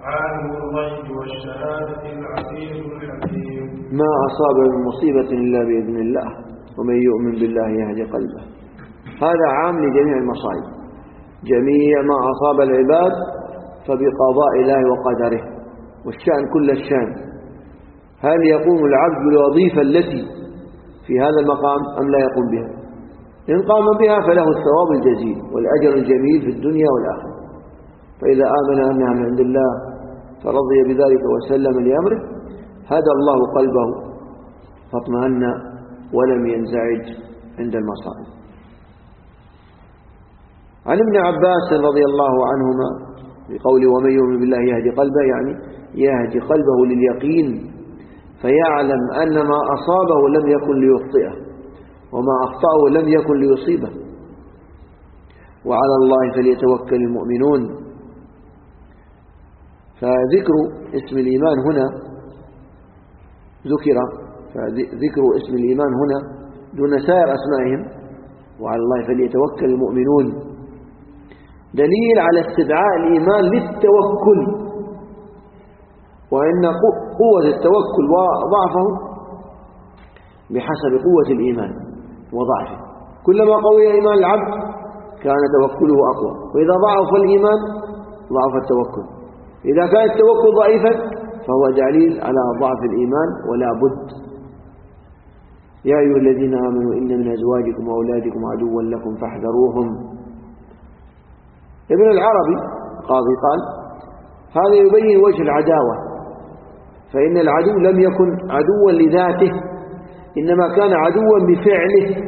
عالم الغيب والشهادة العزيز الحكيم. ما أصاب من مصيبة إلا بإذن الله ومن يؤمن بالله يهدي قلبه. هذا عام لجميع المصائب، جميع ما أصاب العباد فبقضاء الله وقدره، والشأن كل الشأن. هل يقوم العبد بالوظيفة التي في هذا المقام أم لا يقوم بها؟ إن قام بها فله الثواب الجزيل والأجر الجميل في الدنيا والآخرة. فإذا آمن أنها من عند الله فرضي بذلك وسلم لأمره هدى الله قلبه فاطمأن ولم ينزعج عند المصائب. عن ابن عباس رضي الله عنهما بقوله ومن يؤمن بالله يهدي قلبه، يعني يهدي قلبه لليقين فيعلم أن ما أصابه لم يكن ليخطئه وما أخطأه لم يكن ليصيبه، وعلى الله فليتوكل المؤمنون. فذكر اسم الإيمان هنا فذكر اسم الإيمان هنا دون سائر أسمائهم، وعلى الله فليتوكل المؤمنون، دليل على استدعاء الإيمان للتوكل، وإن قوة التوكل وضعفه بحسب قوة الإيمان وضعفه. كلما قوي إيمان العبد كان توكله أقوى، وإذا ضعف الإيمان ضعف التوكل. إذا كان التوكل ضعيفا فهو دليل على ضعف الإيمان ولا بد. يا أيها الذين آمنوا إن من أزواجكم وأولادكم عدوا لكم فاحذروهم. ابن العربي قاضي قال هذا يبين وجه العداوة، فإن العدو لم يكن عدوا لذاته إنما كان عدوا بفعله،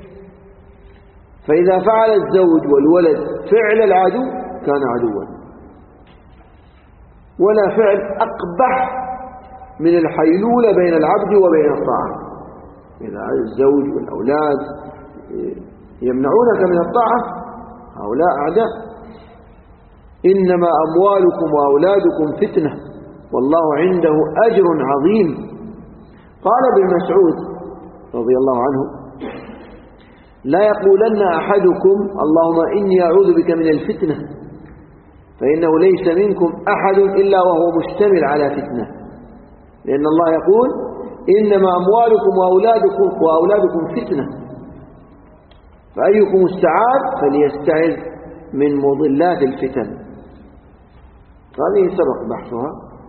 فإذا فعل الزوج والولد فعل العدو كان عدوا، ولا فعل أقبح من الحيلولة بين العبد وبين الطاعة. إذا الزوج والأولاد يمنعونك من الطاعة هؤلاء أعداء. إنما أموالكم وأولادكم فتنة والله عنده أجر عظيم. قال ابن مسعود رضي الله عنه لا يقولن أحدكم اللهم إني أعوذ بك من الفتنة، فإنه ليس منكم أحد إلا وهو مشتمل على فتنة، لأن الله يقول إنما أموالكم وأولادكم فتنة، فأيكم استعاذ فليستعذ من مضلات الفتن. هذه سبق بحثها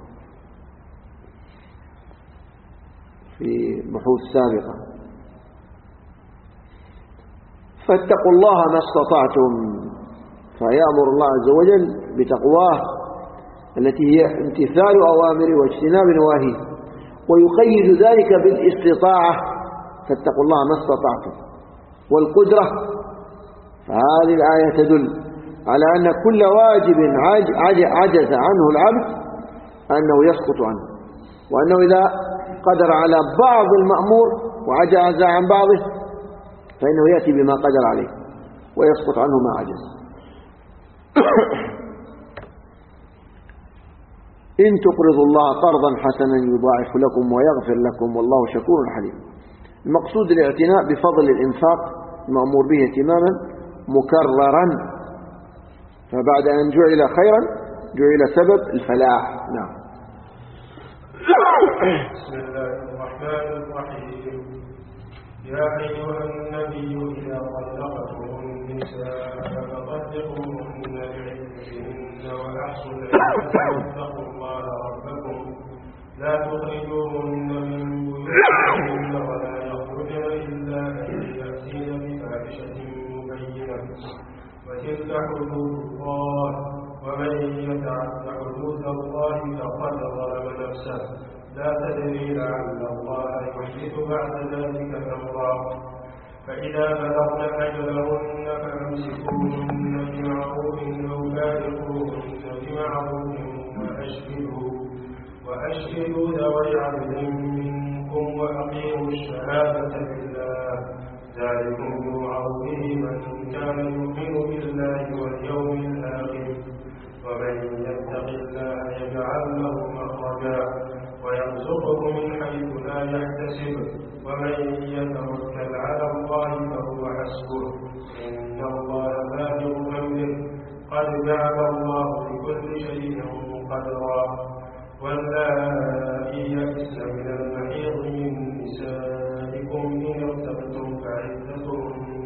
في بحوث سابقة. فاتقوا الله ما استطعتم، فيأمر الله عز وجل بتقواه التي هي امتثال أوامره واجتناب نواهيه، ويقيد ذلك بالاستطاعة، فاتقوا الله ما استطعتم، والقدرة. فهذه الآية تدل على أن كل واجب عجز عنه العبد أنه يسقط عنه، وأنه إذا قدر على بعض المأمور وعجز عن بعضه فإنه يأتي بما قدر عليه ويسقط عنه ما عجز. إن تقرضوا الله قرضا حسنا يضاعف لكم ويغفر لكم والله شكور حليم. المقصود الاعتناء بفضل الإنفاق المأمور به اهتماما مكررا، فبعد أن جعل خيرا جعل سبب الفلاح. نعم. بسم الله الرحمن الرحيم. يا أيها النبي إذا طلقتم النساء فطلقوهن لعدتهن وأحصوا العدة واتقوا الله ربكم لا تخرجوهن من بيوتهن ولا يخرجن إلا أن يأتين بفاحشة مبينة وتلك حدود الله ومن يتعد حدود الله فقد ظلم نفسه لا تدري لعل الله يحدث بعد ذلك أمرا. فإذا بلغن أجلهن فأمسكوهن بمعروف أو فارقوهن بمعروف وأشهدوا ذوي عدل منكم وأقيموا الشهادة لله ذلكم يوعظ به من كان يؤمن بالله واليوم الآخر ومن يتق الله يجعل له مخرجا ويرزقه من حيث لا يحتسب ومن يتوكل على الله فهو حسبه إن الله بالغ أمره قد الله لكل شيء قدرا واللائي يئسن من المحيض من نسائكم إن ارتبتم فعدتهن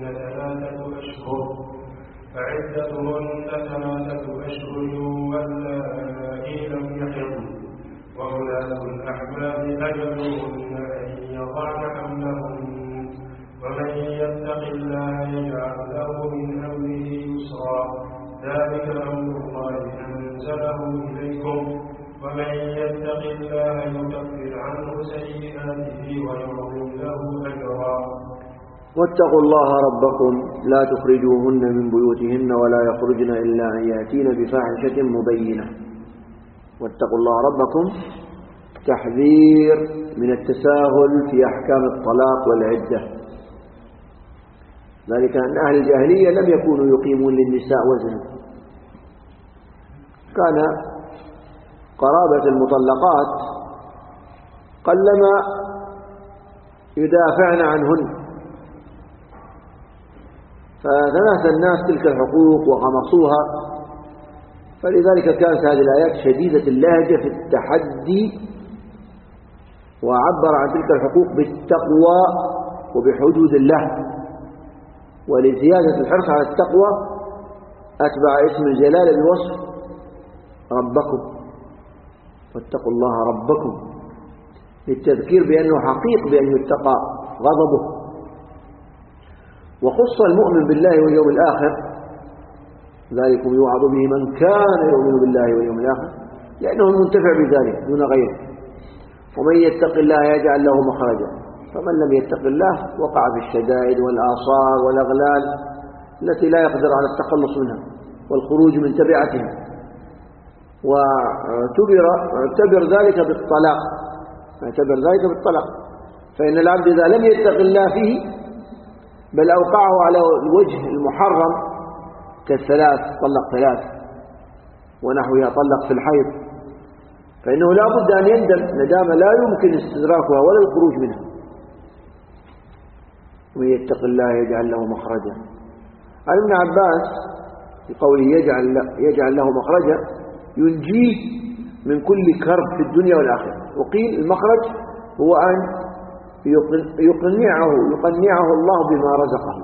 ثلاثة أشهر واللائي لم يحضن وأولاة الأحمال أجلهن أن يضعن حملهن ومن يتق الله يجعل له من أمره يسرا ذلك أمر الله أنزله إليكم ومن يتق الله يكفر عنه سيئاته ويعظم له أجرا واتقوا الله ربكم لا تخرجوهن من بيوتهن ولا يخرجن إلا أن يأتين بفاحشة مبينة. واتقوا الله ربكم تحذير من التساهل في أحكام الطلاق والعدة، ذلك أن أهل الجاهلية لم يكونوا يقيمون للنساء وزنا، كان قرابة المطلقات قلما يدافعن عنهن، فتناسى الناس تلك الحقوق وغمصوها، فلذلك كانت هذه الآيات شديدة اللهجة في التحدي، وعبر عن تلك الحقوق بالتقوى وبحدود الله. ولزيادة الحرص على التقوى أتبع اسم الجلالة بوصف ربكم، واتقوا الله ربكم، للتذكير بأنه حقيق بأن يتقى غضبه. وخص المؤمن بالله واليوم الآخر، ذلكم يوعظ به من كان يؤمن بالله واليوم الآخر، لأنه المنتفع بذلك دون غيره. ومن يتق الله يجعل له مخرجا، فمن لم يتق الله وقع في الشدائد والآصار والأغلال التي لا يقدر على التخلص منها والخروج من تبعتها. واعتبر ذلك بالطلاق، فإن العبد إذا لم يتق الله فيه بل أوقعه على الوجه المحرم كالثلاث، طلق ثلاث ونحوها، طلق في الحيض، فإنه لا بد أن يندم ندامة لا يمكن استدراكها ولا الخروج منها. ومن يتق الله يجعل له مخرجا. عن ابن عباس في قوله يجعل له مخرجا ينجيه من كل كرب في الدنيا والآخرة. وقيل المخرج هو أن يقنعه الله بما رزقه،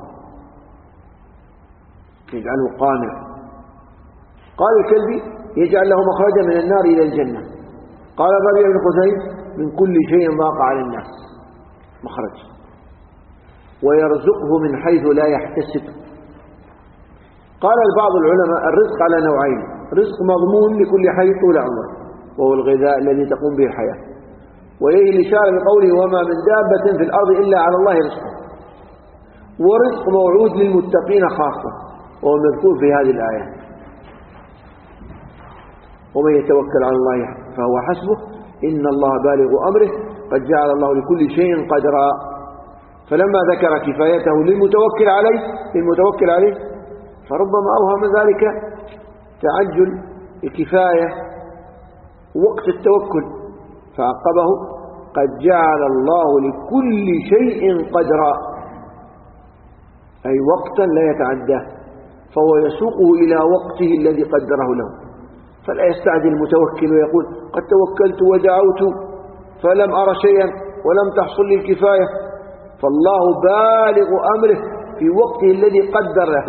يجعله قانع. قال الكلبي يجعل له مخرجا من النار إلى الجنة. قال الربيع بن خثيم من كل شيء ضاق على الناس، مخرج. ويرزقه من حيث لا يحتسب. قال بعض العلماء الرزق على نوعين: رزق مضمون لكل حي طول عمره، وهو الغذاء الذي تقوم به الحياة، وإليه الإشارة بقوله وما من دابة في الأرض إلا على الله رزقه. ورزق موعود للمتقين خاصة، وهو مذكور في هذه الآية: ومن يتوكل على الله فهو حسبه إن الله بالغ أمره قد جعل الله لكل شيء قدرا. فلما ذكر كفايته للمتوكل عليه فربما أوهم ذلك تعجل الكفاية وقت التوكل، فعقبه قد جعل الله لكل شيء قدرا، أي وقتا لا يتعداه، فهو يسوقه إلى وقته الذي قدره له. فلا يستعجل المتوكل ويقول قد توكلت ودعوت فلم أرى شيئا ولم تحصل لي الكفاية، فالله بالغ أمره في وقته الذي قدر له.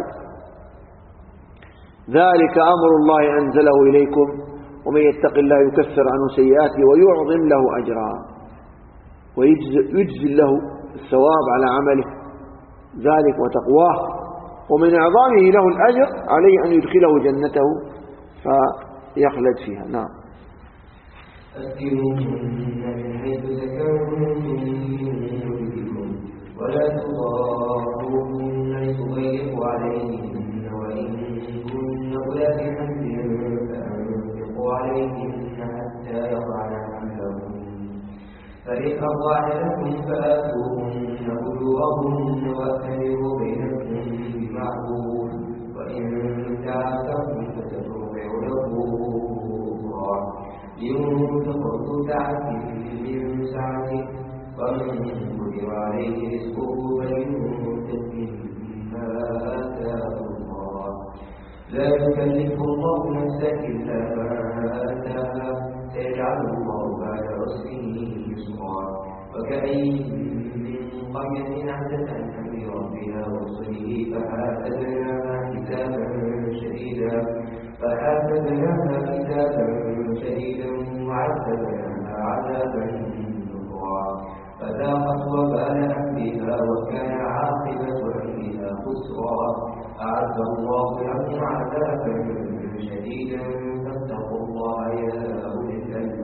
ذلك أمر الله أنزله إليكم ومن يتق الله يكفر عنه سيئاته ويعظم له أجرا، ويجزل له الثواب على عمله ذلك وتقواه. ومن إعظامه له الأجر عليه أن يدخله جنته فيخلد فيها. نعم. أسكنوهن من حيث سكنتم من وجدكم ولا تضاروهن لتضيقوا عليهن، وإن كن أولاد حمل فأنفقوا عليهن حتى يضعن حملهن، فإن أرضعن لكم فآتوهن أجورهن وأتمروا بينكم بمعروف، وإن تعاثرتم فتفرعوا له أخرى لينفق ذو سعة من سعته، ومن قدر عليه رزقه فلينفق مما آتاه الله، لا يكلف الله نفسا إلا ما آتاها سيجعل الله بعد عسره يسرا وكأين من قرية عتت عن أمر ربها ورسله فحاسبناها حسابا شديدا وعذبناها عذابا نكرا فذاقت وبال أمرها وكان عاقبة أمرها خسرا أعد الله لهم عذابا شديدا فاتقوا الله يا أولي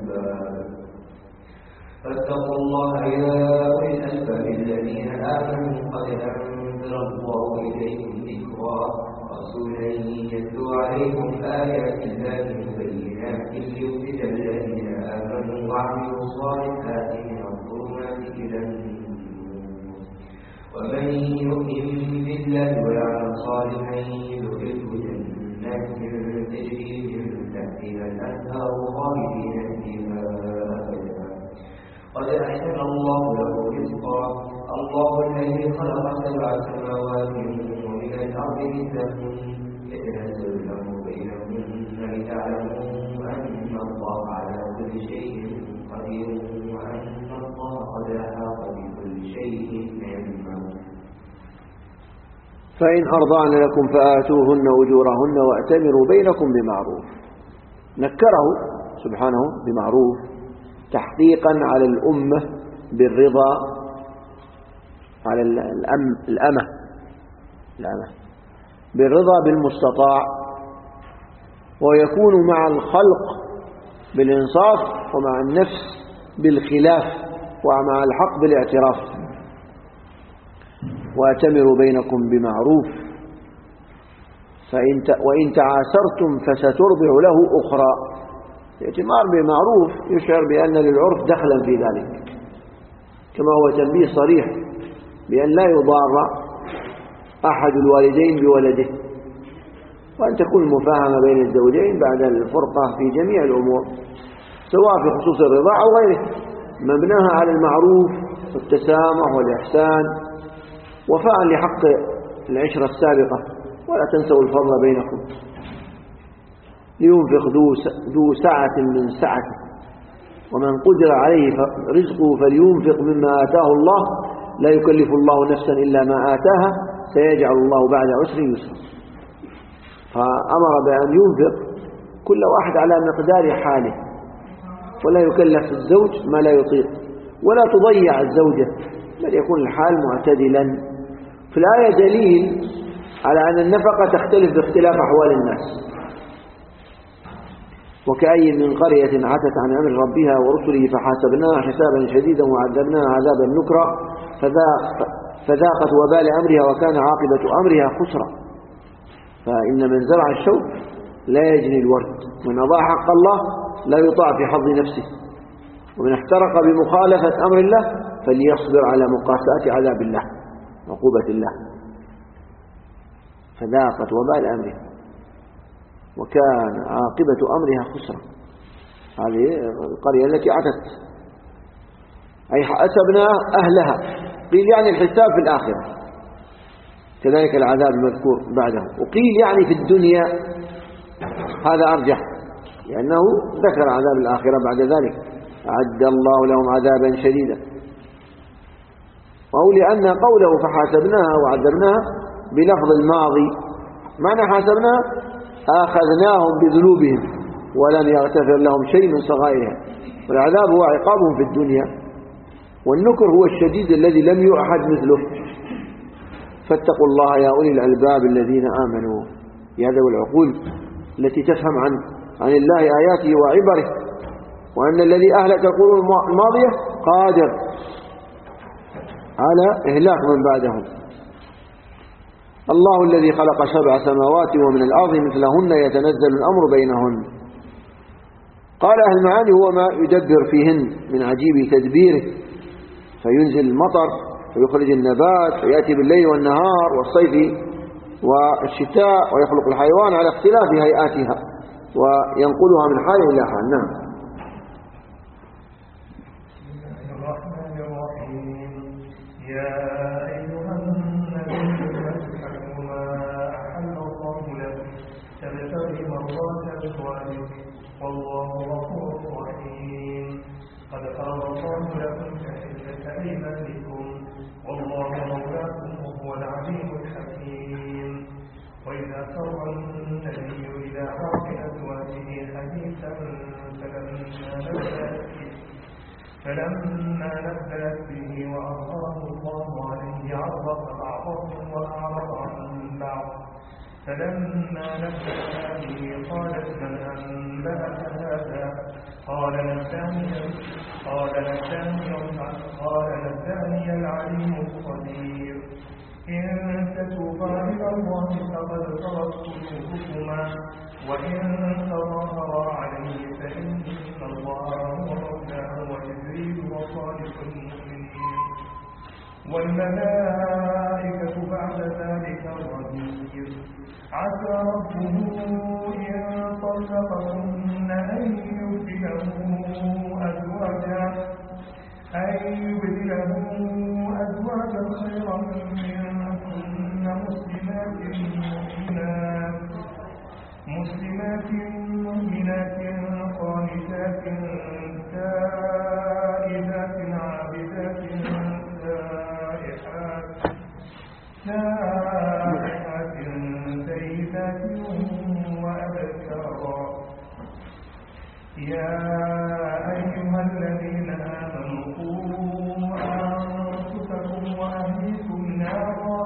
الألباب الذين آمنوا قد أنزل الله إليكم ذكرا رسولا يتلو عليكم آيات الله مبينات ليخرج الذين آمنوا وعملوا الصالحات من الظلمات إلى النور ومن يؤمن بالله ويعمل صالحا يدخله جنات تجري من تحتها الأنهار خالدين فيها أبدا قد أحسن الله له رزقا الله الذي خلق 7 سماوات ومن الأرض مثلهن يتنزل الأمر بينهن لتعلموا أن الله على كل شيء قدير وأن الله قد أحاط بكل شيء علما. فإن أرضعن لكم فآتوهن أجورهن وأتمروا بينكم بمعروف. نكره سبحانه بمعروف تحقيقا على الأمة بالرضا على الأمة بالرضا بالمستطاع، ويكون مع الخلق بالإنصاف ومع النفس بالخلاف ومع الحق بالاعتراف. وأتمروا بينكم بمعروف وإن تعاسرتم فسترضع له أخرى. الائتمار بمعروف يشعر بأن للعرف دخلا في ذلك، كما هو تنبيه صريح بأن لا يضار أحد الوالدين بولده، وأن تكون المفاهمة بين الزوجين بعد الفرقة في جميع الأمور سواء في خصوص الرضاع أو غيره مبناها على المعروف والتسامح والإحسان وفاء لحق العشرة السابقة. ولا تنسوا الفضل بينكم. لينفق ذو سعة من سعته ومن قدر عليه رزقه فلينفق مما آتاه الله لا يكلف الله نفسا إلا ما آتاها سيجعل الله بعد عسر يسرا. فأمر بأن ينفق كل واحد على مقدار حاله، ولا يكلف الزوج ما لا يطيق، ولا تضيع الزوجة، بل يكون الحال معتدلا. في الآية دليل على أن النفقة تختلف باختلاف أحوال الناس. وكأي من قرية عتت عن أمر ربها ورسله فحاسبناها حسابا شديدا وعذبناها عذابا نكرا فذاقت وبال أمرها وكان عاقبة أمرها خسرا. فإن من زرع الشوك لا يجني الورد، من أضاع حق الله لا يطاع في حظ نفسه، ومن احترق بمخالفة أمر الله فليصبر على مقاساة عذاب الله عقوبة الله. فذاقت وبال أمرها وكان عاقبة أمرها خسرا. هذه القرية التي عتت أي حسبنا أهلها، قيل يعني الحساب في الآخرة، كذلك العذاب المذكور بعده، وقيل يعني في الدنيا، هذا أرجح لأنه ذكر عذاب الآخرة بعد ذلك أعد الله لهم عذابا شديدا. أو لأن قوله فحاسبناها وعذبناها بلفظ الماضي، معنى حاسبناها آخذناهم بذنوبهم ولم يغتفر لهم شيء من صغائرها، والعذاب هو عقابهم في الدنيا، والنكر هو الشديد الذي لم يعهد مثله. فاتقوا الله يا أولي الألباب الذين آمنوا، يا ذوي العقول التي تفهم عن الله آياته وعبره، وأن الذي أهلك القرون الماضية قادر على إهلاك من بعدهم. الله الذي خلق 7 سماوات ومن الأرض مثلهن يتنزل الأمر بينهن. قال أهل المعاني هو ما يدبر فيهن من عجيب تدبيره، فينزل المطر ويخرج النبات ويأتي بالليل والنهار والصيف والشتاء ويخلق الحيوان على اختلاف هيئاتها وينقلها من حال إلى حال. نعم. أزواجك والله غفور رحيم قد فرض الله لكم تحلة أيمانكم والله مولاكم وهو العليم الحكيم وإذا سر النبي إلى بعض أزواجه حديثا فلما نبأت به وأظهره الله عليه عرف بعضهم وأعرض عن بعض فلما نبأت به قالت من أنبأك هذا قال نبأني العليم القدير إن تتوبا إلى الله فقد صغت قلوبكما وإن تظاهرا عليه فإن الله هو مولاه وجبريل وصالح المؤمنين والملائكة بعد ذلك ظهير عسى ربه إن طلقكن أن يبدله أزواجا خيرا منكن مسلمات مؤمنات قانتات تائبات عابدات سائحات سيدات وأبكارا يا أيها الذين آمنوا قوا أنفسكم وأهليكم نارا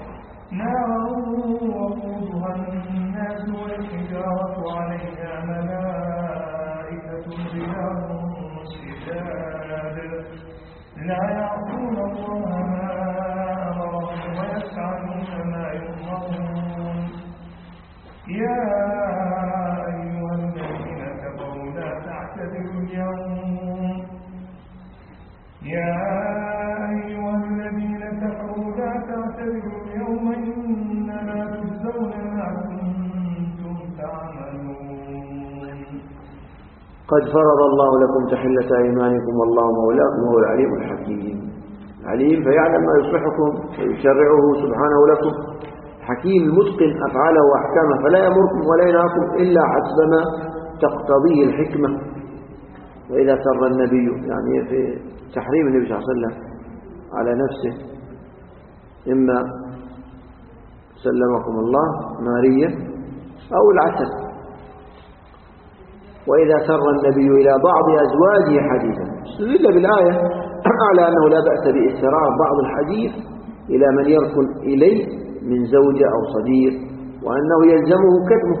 وقودها الناس والحجارة عليها ملائكة غلاظ شداد لا يعصون الله ما أمرهم ويفعلون ما يؤمرون يا أيها الذين كفروا لا تعتذروا اليوم إنما تجزون ما كنتم تعملون قد فرض الله لكم تحلة أيمانكم والله مولاكم وهو العليم الحكيم عليم فيعلم ما يصلحكم ويشرعه سبحانه لكم حكيم متقن أفعاله وأحكامه فلا يأمركم ولا ينهاكم إلا حسب ما تقتضيه الحكمة وإذا سر النبي يعني في تحريم النبي صلى الله عليه وسلم على نفسه إما سلمكم الله مارية أو العسل وإذا سر النبي إلى بعض أزواجه حديثا استدل بالآية على أنه لا بأس بإسرار بعض الحديث إلى من يركن إليه من زوجة أو صديق وأنه يلزمه كتمه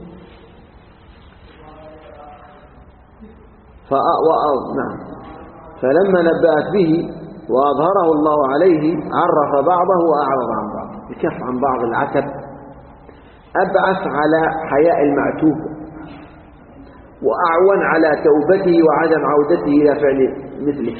نعم فلما نبأت به وأظهره الله عليه عرف بعضه وأعرض عن بعض بكف عن بعض العتب أبعث على حياء المعتوب وأعون على توبته وعدم عودته إلى فعل مثله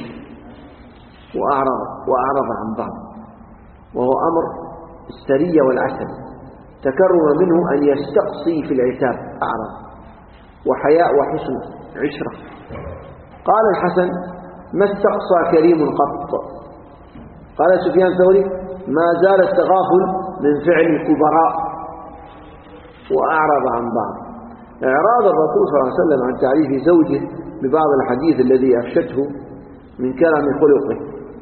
وأعرض عن بعض وهو أمر السرية والعسل تكرر منه أن يستقصي في العتاب أعرض وحياء وحسن عشرة قال الحسن ما استقصى كريم قط قال سفيان الثوري ما زال التغافل من فعل الكبراء وأعرض عن بعض إعراض الرسول صلى الله عليه وسلم عن تعريف زوجه ببعض الحديث الذي أفشته من كرم خلقه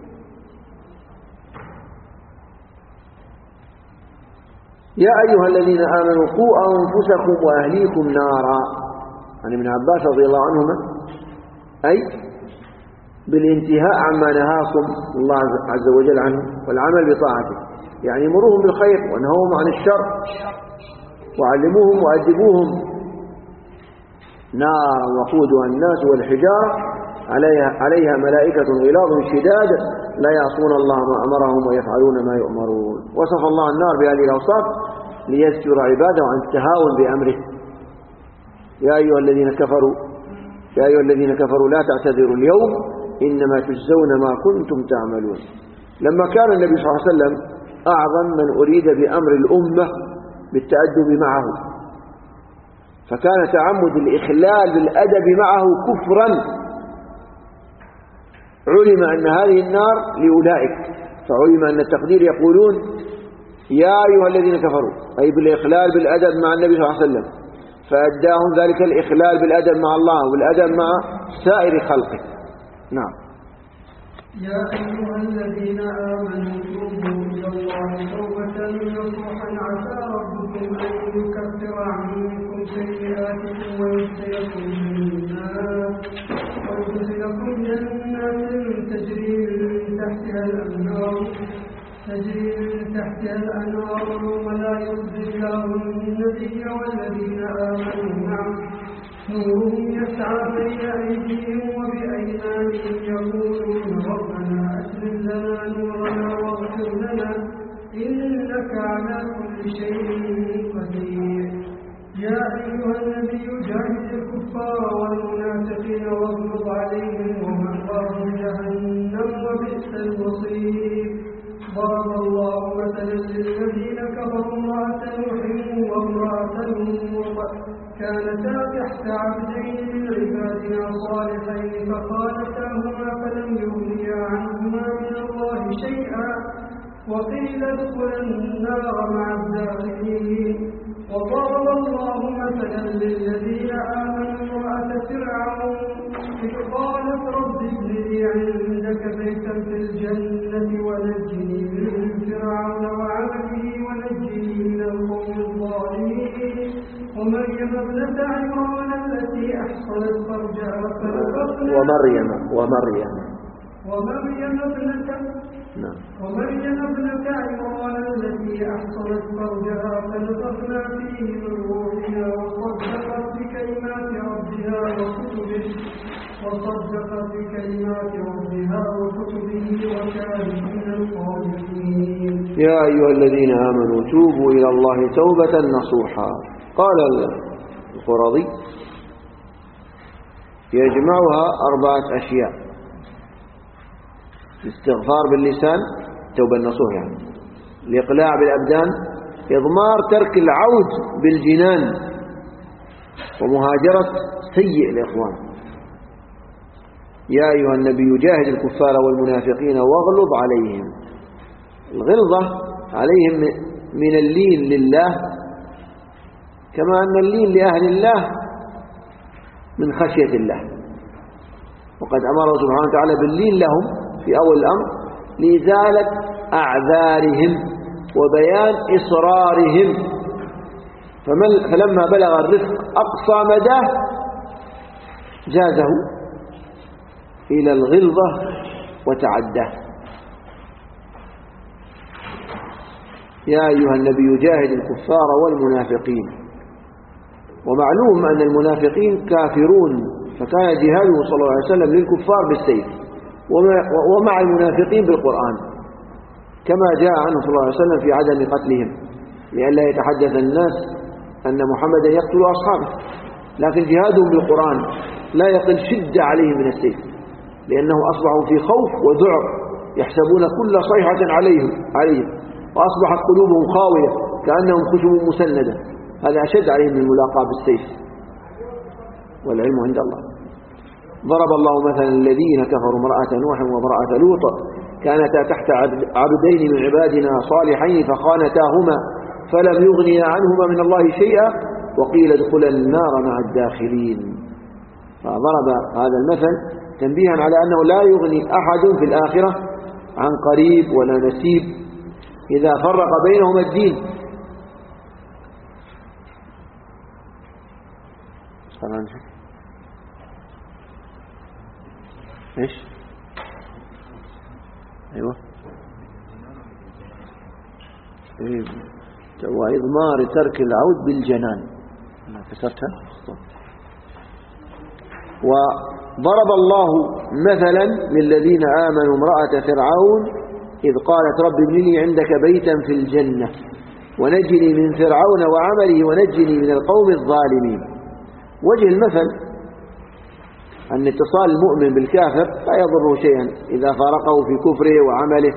يا أيها الذين آمنوا قوا أنفسكم وأهليكم نارا عن ابن عباس رضي الله عنهما أي بالانتهاء عما نهاكم الله عز وجل عنه والعمل بطاعته يعني مروهم بالخير ونهوهم عن الشر وعلموهم وأدبوهم نارا وقودها الناس والحجارة عليها ملائكة غلاظ شداد لا يعصون الله ما أمرهم ويفعلون ما يؤمرون وصف الله النار بهذه الأوصاف ليذكر عباده عن التهاون بأمره يا أيها الذين كفروا لا تعتذروا اليوم إنما تجزون ما كنتم تعملون لما كان النبي صلى الله عليه وسلم أعظم من أريد بأمر الأمة بالتأدب معه فكان تعمد الإخلال بالأدب معه كفرا علم أن هذه النار لأولئك فعلم أن التقدير يقولون يا أيها الذين كفروا أي بالإخلال بالأدب مع النبي صلى الله عليه وسلم فأداهم ذلك الإخلال بالأدب مع الله والأدب مع سائر خلقه. نعم. يا أيها الذين آمنوا توبوا إلى الله توبة نصوحا عسى ربكم أن يكفر عنكم سيئاتكم ويدخلكم جنات تجري من تحتها الأنهار يوم لا يخزي الله النبي والذين آمنوا معه نورهم يسعى بين أيديهم وبأيمانهم يقولون ربنا أتمم لنا نورنا واغفر لنا إنك على كل شيء قدير. يا أيها النبي جاهد الكفار والمنافقين واغلظ عليهم ومأواهم جهنم وبئس المصير. ضرب الله مثلا للذين كفروا امرأة نوح وامرأة لوط كانتا تحت عبدين من عبادنا صالحين فخانتاهما فلم يغنيا عنهما من الله شيئا وقيل ادخلا النار مع الداخلين. وضرب الله مثلا للذين آمنوا امرأة فرعون إذ قالت رب ابن لي عندك بيتا في الجنة ونجني من فرعون وعمله ونجني من القوم الظالمين. ومريم ابنة عمران التي أحصنت فرجها ومريم ابنة عمران التي أحصنت فرجها فنفخنا فيه من روحنا وصدقت بكلمات ربها وكتبه وكانت من القانتين. يا أيها الذين آمنوا توبوا إلى الله توبة نصوحا. قال القرظي يجمعها 4 أشياء: الاستغفار باللسان، توبة النصوح يعني، الإقلاع بالأبدان، إضمار ترك العود بالجنان، ومهاجرة سيء الإخوان. يا أيها النبي جاهد الكفار والمنافقين واغلظ عليهم. الغلظة عليهم من اللين لله كما أن اللين لأهل الله من خشية الله، وقد أمره سبحانه وتعالى باللين لهم في أول الأمر لإزالة أعذارهم وبيان إصرارهم، فلما بلغ الرفق أقصى مداه جازه إلى الغلظة وتعداه. يا أيها النبي جاهد الكفار والمنافقين. ومعلوم أن المنافقين كافرون، فكان جهاده صلى الله عليه وسلم للكفار بالسيف ومع المنافقين بالقرآن، كما جاء عنه صلى الله عليه وسلم في عدم قتلهم لئلا يتحدث الناس أن محمدا يقتل أصحابه. لكن جهادهم بالقرآن لا يقل شدة عليهم من السيف، لأنه أصبحوا في خوف وذعر يحسبون كل صيحة عليهم وأصبحت قلوبهم خاوية كأنهم خشب مسندة. هذا أشد عليهم من الملاقاة بالسيف، والعلم عند الله. ضرب الله مثلا الذين كفروا امرأة نوح وامرأة لوط كانتا تحت عبدين من عبادنا صالحين فخانتاهما فلم يغنيا عنهما من الله شيئا وقيل ادخلا النار مع الداخلين. فضرب هذا المثل تنبيها على أنه لا يغني أحد في الآخرة عن قريب ولا نسيب إذا فرق بينهما الدين. ايش؟ ايوه وإضمار ترك العود بالجنان. أنا فسرتها. وضرب الله مثلا للذين آمنوا امرأة فرعون إذ قالت رب ابن لي عندك بيتا في الجنة ونجني من فرعون وعمله ونجني من القوم الظالمين. وجه المثل أن اتصال المؤمن بالكافر لا يضره شيئا إذا فارقه في كفره وعمله،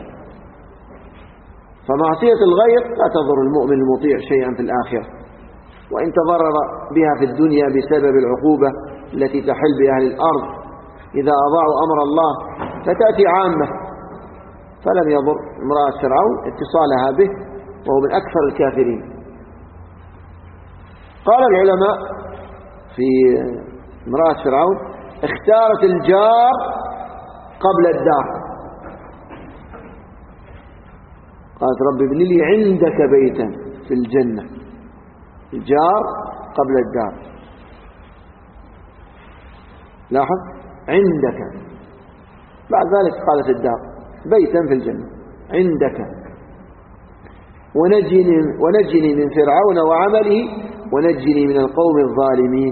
فمعصية الغير لا تضر المؤمن المطيع شيئا في الآخرة، وإن تضرر بها في الدنيا بسبب العقوبة التي تحل بأهل الأرض إذا أضاعوا أمر الله فتأتي عامة. فلم يضر امرأة فرعون اتصالها به وهو من أكثر الكافرين. قال العلماء في امرأة فرعون اختارت الجار قبل الدار، قالت رب ابن لي عندك بيتا في الجنة، الجار قبل الدار. لاحظ عندك، بعد ذلك قالت الدار بيتا في الجنة عندك، ونجني من فرعون وعمله ونجني من القوم الظالمين.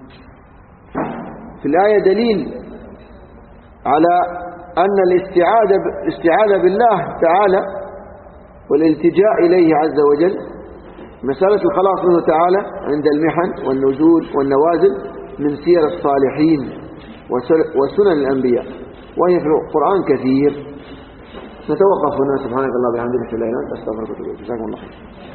في الآية دليل على أن الاستعاذة بالله تعالى والالتجاء إليه عز وجل مسألة الخلاص منه تعالى عند المحن والنزول والنوازل من سير الصالحين وسنن الأنبياء، وهي في القرآن كثير. نتوقف هنا. سبحانك الله وبحمدك اشهد ان لا اله الا انت استغفرك واتوب اليك. جزاكم الله خير.